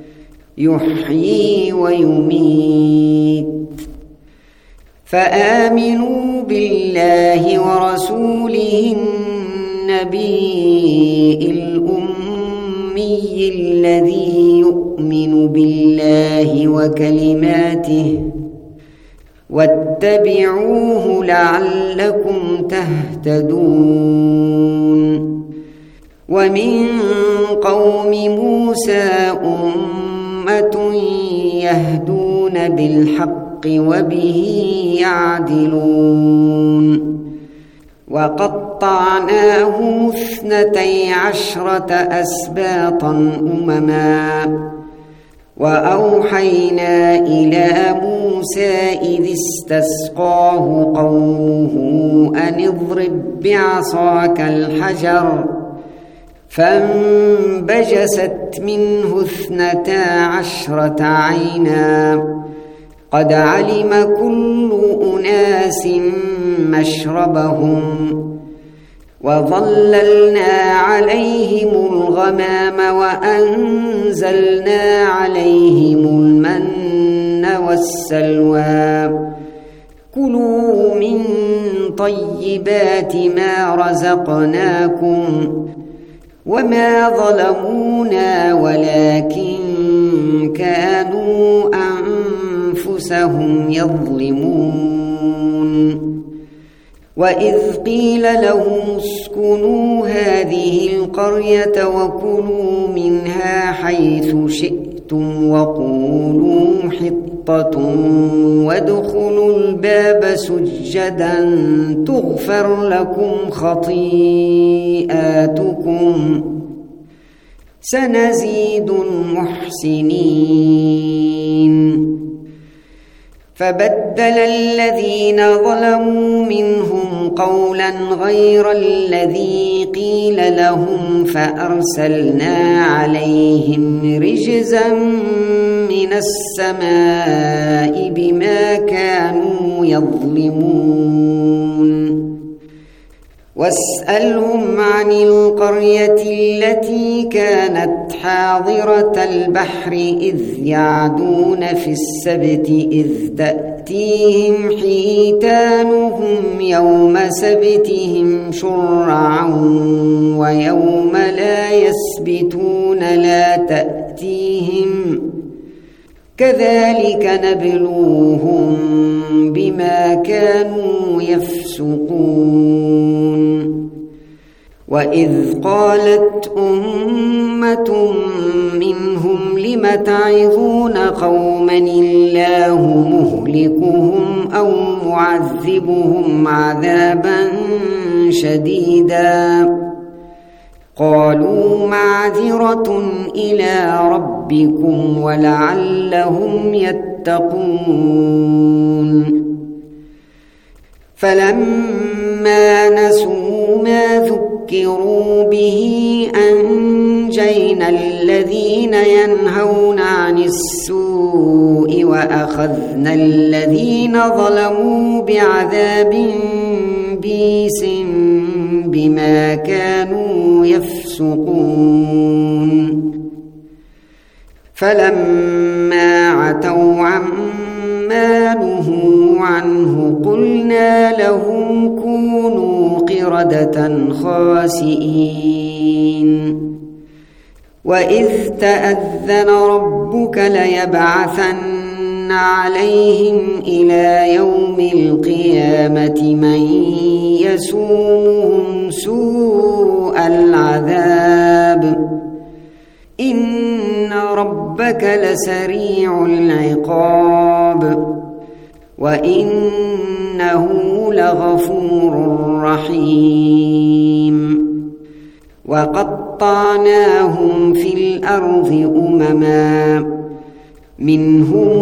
[SPEAKER 1] يحيي ويميت فآمنوا بالله ورسوله النبي الأمي الذي يؤمن بالله وكلماته واتبعوه لعلكم تهتدون ومن قوم موسى أمة يهدون بالحق وبه يعدلون وقطعناهم اثنتي عشرة أسباطا أمما وأوحينا إلى موسى إذ استسقاه قومه أن اضرب بعصاك الحجر فانبجست منه اثنتا عشرة عينا قد علم كل أناس مشربهم وظللنا عليهم الغمام وأنزلنا عليهم المن والسلوى كلوا من طيبات ما رزقناكم وما ظلمونا ولكن كانوا أنفسهم يظلمون وإذ قيل لهم اسكنوا هذه القرية وكلوا منها حيث شئتم وقولوا حطة وادخلوا الباب سجدا تغفر لكم خطيئاتكم سنزيد المحسنين فبدل الذين ظلموا منهم قولا غير الذي قيل لهم فأرسلنا عليهم رجزا من السماء بما كانوا يظلمون واسألهم عن القرية التي كانت حاضرة البحر إذ يعدون في السبت إذ تأتيهم حيتانهم يوم سبتهم شرعا ويوم لا يسبتون لا تأتيهم كذلك نبلوهم بما كانوا يفسقون وإذ قالت أمة منهم لم تعظون قوما الله مهلكهم أو معذبهم عذابا شديدا قالوا معذرة إلى ربكم ولعلهم يتقون فلما نسوا ما ذكروا به أنجينا الذين ينهون عن السوء وأخذنا الذين ظلموا بعذاب بئيس بما كانوا يفسقون فلما عتوا عما نهوا عنه قلنا لهم كونوا قردة خاسئين وإذ تأذن ربك ليبعثن عليهم إلى يوم القيامة من يسومهم سوء العذاب إن ربك لسريع العقاب وإنه لغفور رحيم وقطعناهم في الأرض أمما منهم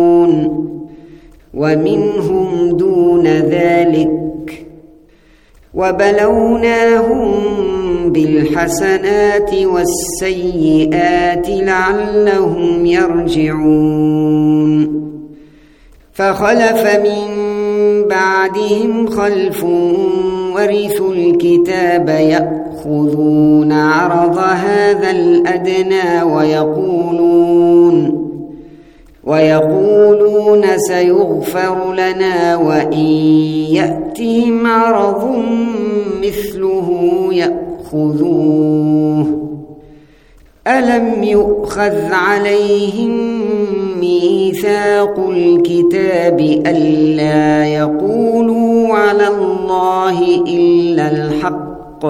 [SPEAKER 1] الصالحون ومنهم دون ذلك وبلوناهم بالحسنات والسيئات لعلهم يرجعون فخلف من بعدهم خلف ورثوا الكتاب يأخذون عرض هذا الأدنى ويقولون ويقولون سيغفر لنا وإن يأتهم عرض مثله يأخذوه ألم يؤخذ عليهم ميثاق الكتاب ألا يقولوا على الله إلا الحق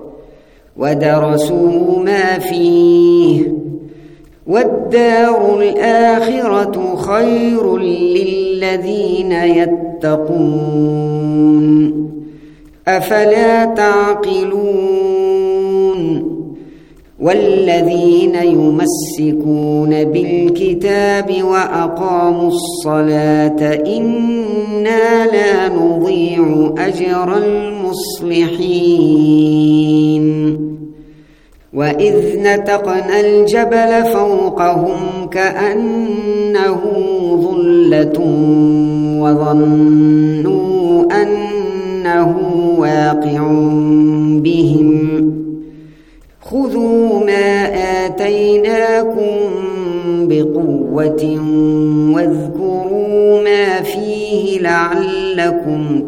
[SPEAKER 1] ودرسوا ما فيه والدار الآخرة خير للذين يتقون أفلا تعقلون والذين يمسكون بالكتاب وأقاموا الصلاة إنا لا نضيع أجر المصلحين وإذ نتقنا الجبل فوقهم كأنه ظلة وظنوا أنه واقع بهم خذوا ما آتيناكم بقوة واذكروا ما فيه لعلكم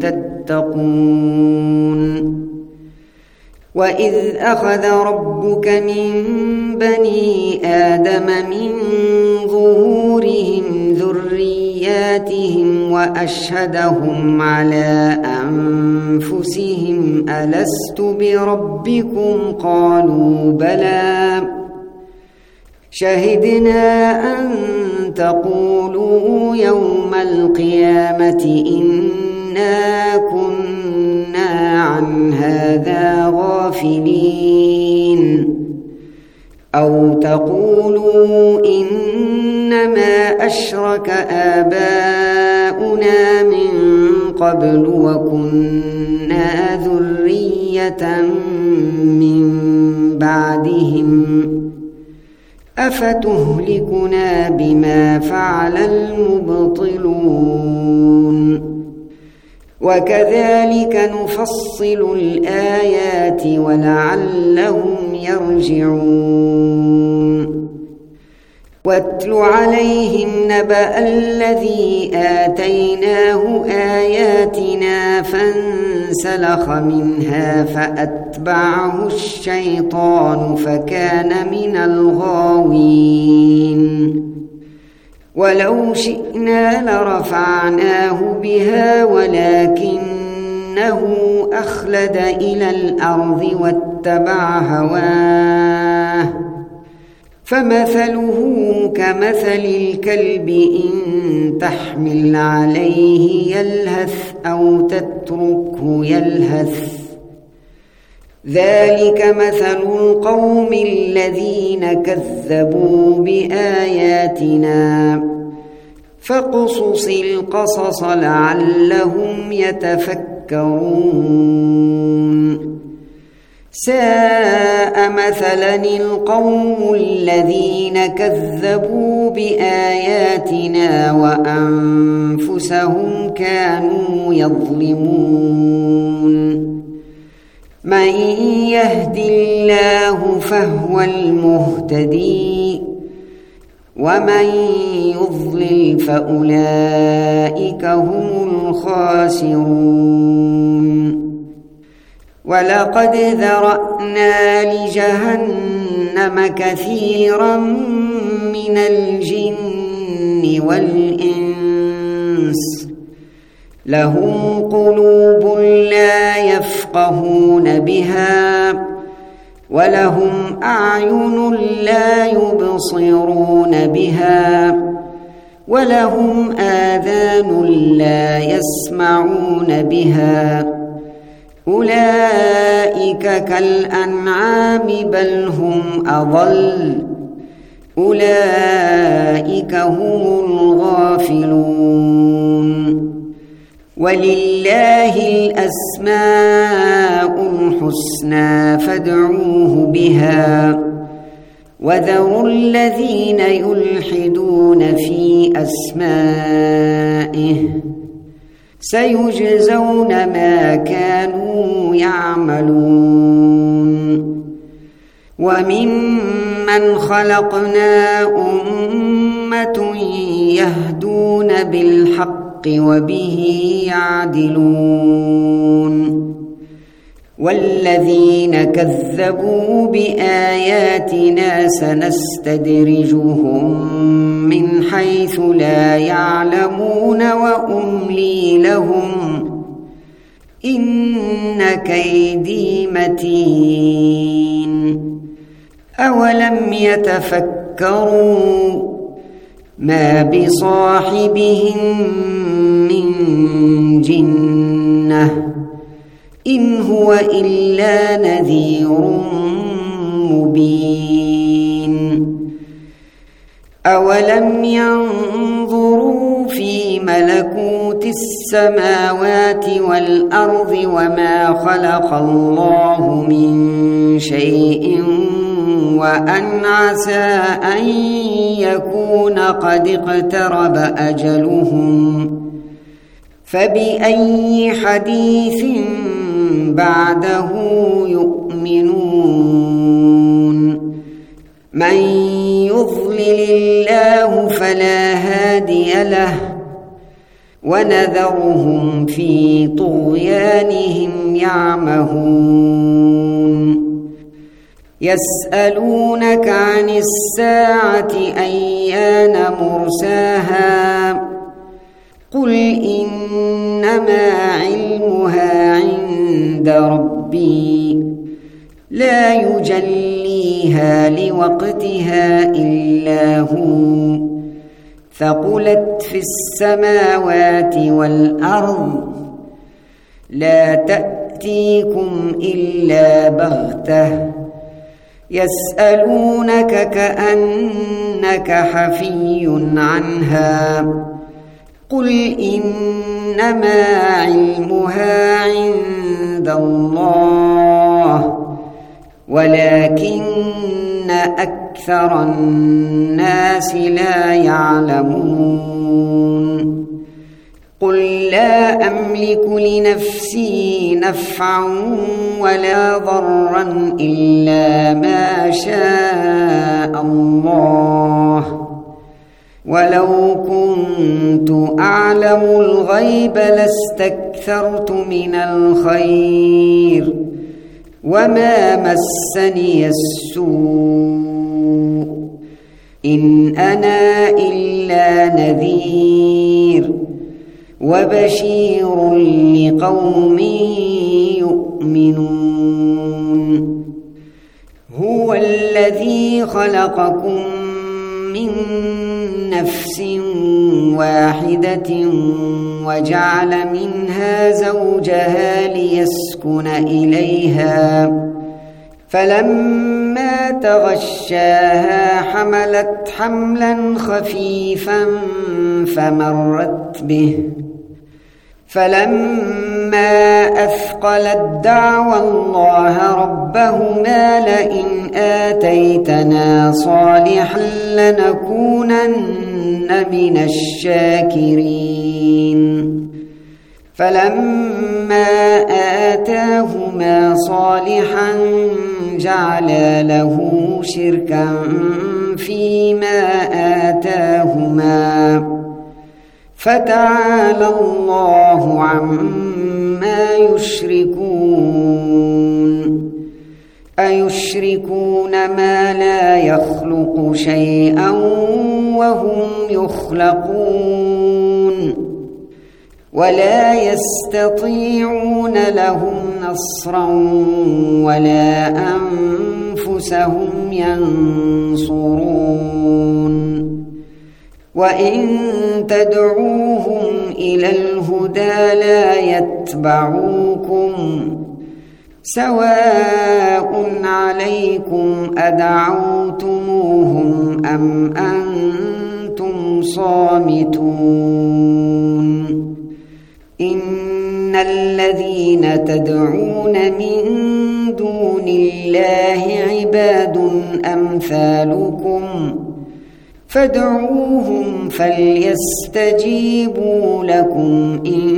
[SPEAKER 1] تتقون وإذ أخذ ربك من بني آدم من ظهورهم ذرياتهم وأشهدهم على أنفسهم ألست بربكم قالوا بلى شهدنا أن تقولوا يوم القيامة إنا كنا عن هذا غافلين أو تقولوا إنما أشرك آباؤنا من قبل وكنا ذرية من بعدهم أفتهلكنا بما فعل المبطلون وكذلك نفصل الآيات ولعلهم يرجعون واتل عليهم نبأ الذي آتيناه آياتنا فانسلخ منها فأتبعه الشيطان فكان من الغاوين ولو شئنا لرفعناه بها ولكنه أخلد إلى الأرض واتبع هواه فمثله كمثل الكلب إن تحمل عليه يلهث أو تتركه يلهث ذلك مثل القوم الذين كذبوا بآياتنا فاقصص القصص لعلهم يتفكرون ساء مثلا القوم الذين كذبوا بآياتنا وأنفسهم كانوا يظلمون من يهد الله فهو المهتدي ومن يضلل فأولئك هم الخاسرون ولقد ذرأنا لجهنم كثيرا من الجن والإنس لهم قلوب لا يفقهون بها ولهم أعين لا يبصرون بها ولهم آذان لا يسمعون بها أولئك كالأنعام بل هم أضل أولئك هم الغافلون ولله الأسماء الحسنى فادعوه بها وذروا الذين يلحدون في أسمائه سيجزون ما كانوا يعملون وممن خلقنا أمة يهدون بالحق وبه يعدلون والذين كذبوا بآياتنا سنستدرجهم من حيث لا يعلمون وأملي لهم إن كيدي متين أولم يتفكروا ما بصاحبهم من جنة إن هو إلا نذير مبين أولم ينظروا في ملكوت السماوات والأرض وما خلق الله من شيء وأن عسى أن يكون قد اقترب أجلهم فبأي حديث بعده يؤمنون من يضلل الله فلا هادي له ونذرهم في طغيانهم يعمهون يسألونك عن الساعة أيان مرساها قل إنما علمها عند ربي لا يجليها لوقتها إلا هو ثقلت في السماوات والأرض لا تأتيكم إلا بغتة يسألونك كأنك حفي عنها قل إنما علمها عند الله ولكن أكثر الناس لا يعلمون قل لا أملك لنفسي نفعا ولا ضرا إلا ما شاء الله ولو كنت أعلم الغيب لاستكثرت من الخير وما مسني السوء إن أنا إلا نذير وبشير لقوم يؤمنون هو الذي خلقكم من نفس واحدة وجعل منها زوجها ليسكن إليها فلما تغشاها حملت حملا خفيفا فمرت به فلما أثقلت دعوا الله ربهما لئن آتيتنا صالحا لنكونن من الشاكرين فلما آتاهما صالحا جعلا له شركا فيما آتاهما فتعالى الله عما يشركون أيشركون ما لا يخلق شيئا وهم يخلقون ولا يستطيعون لهم نصرا ولا أنفسهم ينصرون وإن تدعوهم إلى الهدى لا يتبعوكم سواء عليكم أدعوتموهم أم أنتم صامتون إن الذين تدعون من دون الله عباد أمثالكم فادعوهم فليستجيبوا لكم إن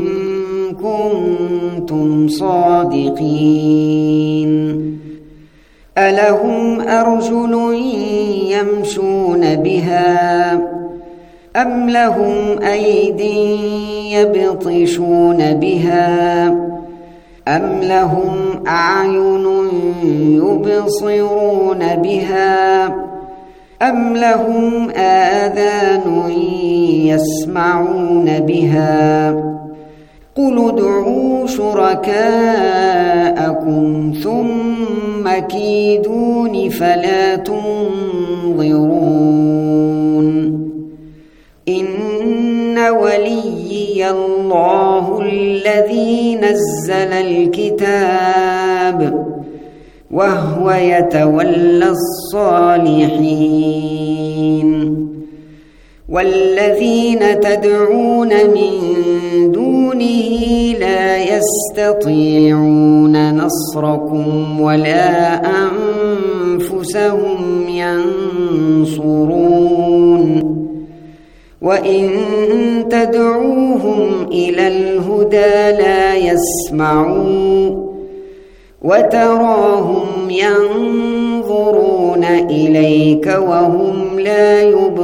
[SPEAKER 1] كنتم صادقين ألهم أرجل يمشون بها أم لهم أيد يبطشون بها أم لهم أعين يبصرون بها أم لهم آذان يسمعون بها قل ادعوا شركاءكم ثم كيدون فلا تنظرون إن وليي الله الذي نزل الكتاب وهو يتولى الصالحين والذين تدعون من دونه لا يستطيعون نصركم ولا أنفسهم ينصرون وإن تدعوهم إلى الهدى لا يسمعون وتراهم ينظرون إليك وهم لا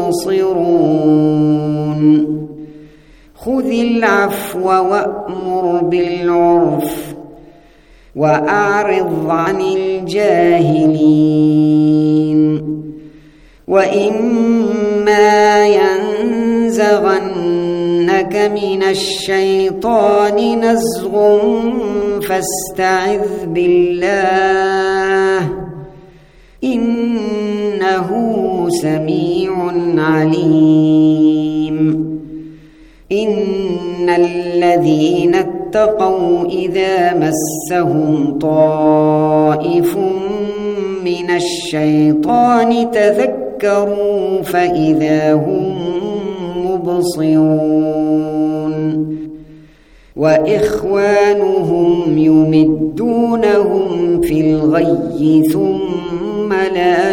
[SPEAKER 1] يبصرون خذ العفو وأمر بالعرف وأعرض عن الجاهلين وإما ينزغنك من الشيطان نزغ فاستعذ بالله إنه سميع عليم إن الذين اتقوا إذا مسهم طائف من الشيطان تذكروا فإذا هم مبصرون وإخوانهم يمدونهم في الغي ثم لا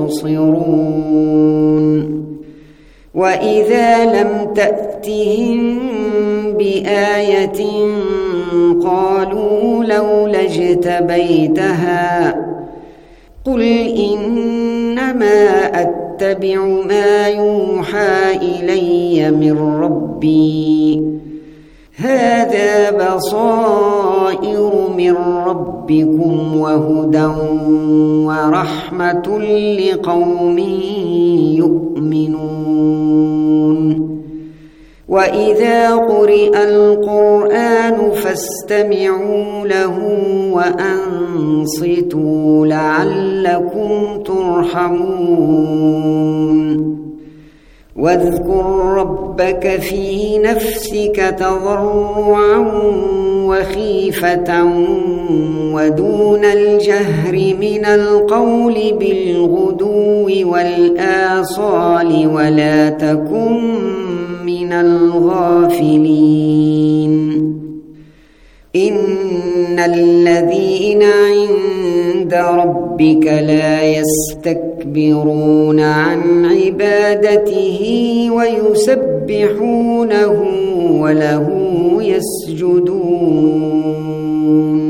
[SPEAKER 1] يقصرون وإذا لم تأتهم بآية قالوا لولا اجتبيتها قل إنما أتبع ما يوحى إلي من ربي هذا بصائر من ربكم وهدى ورحمة لقوم يؤمنون وإذا قرئ القرآن فاستمعوا له وأنصتوا لعلكم ترحمون واذكر ربك في نفسك تضرعا وخيفة ودون الجهر من القول بالغدو والآصال ولا تكن من الغافلين إن الذين عند ربك لا يستكبرون عن عبادته ويسبحونه وله يسجدون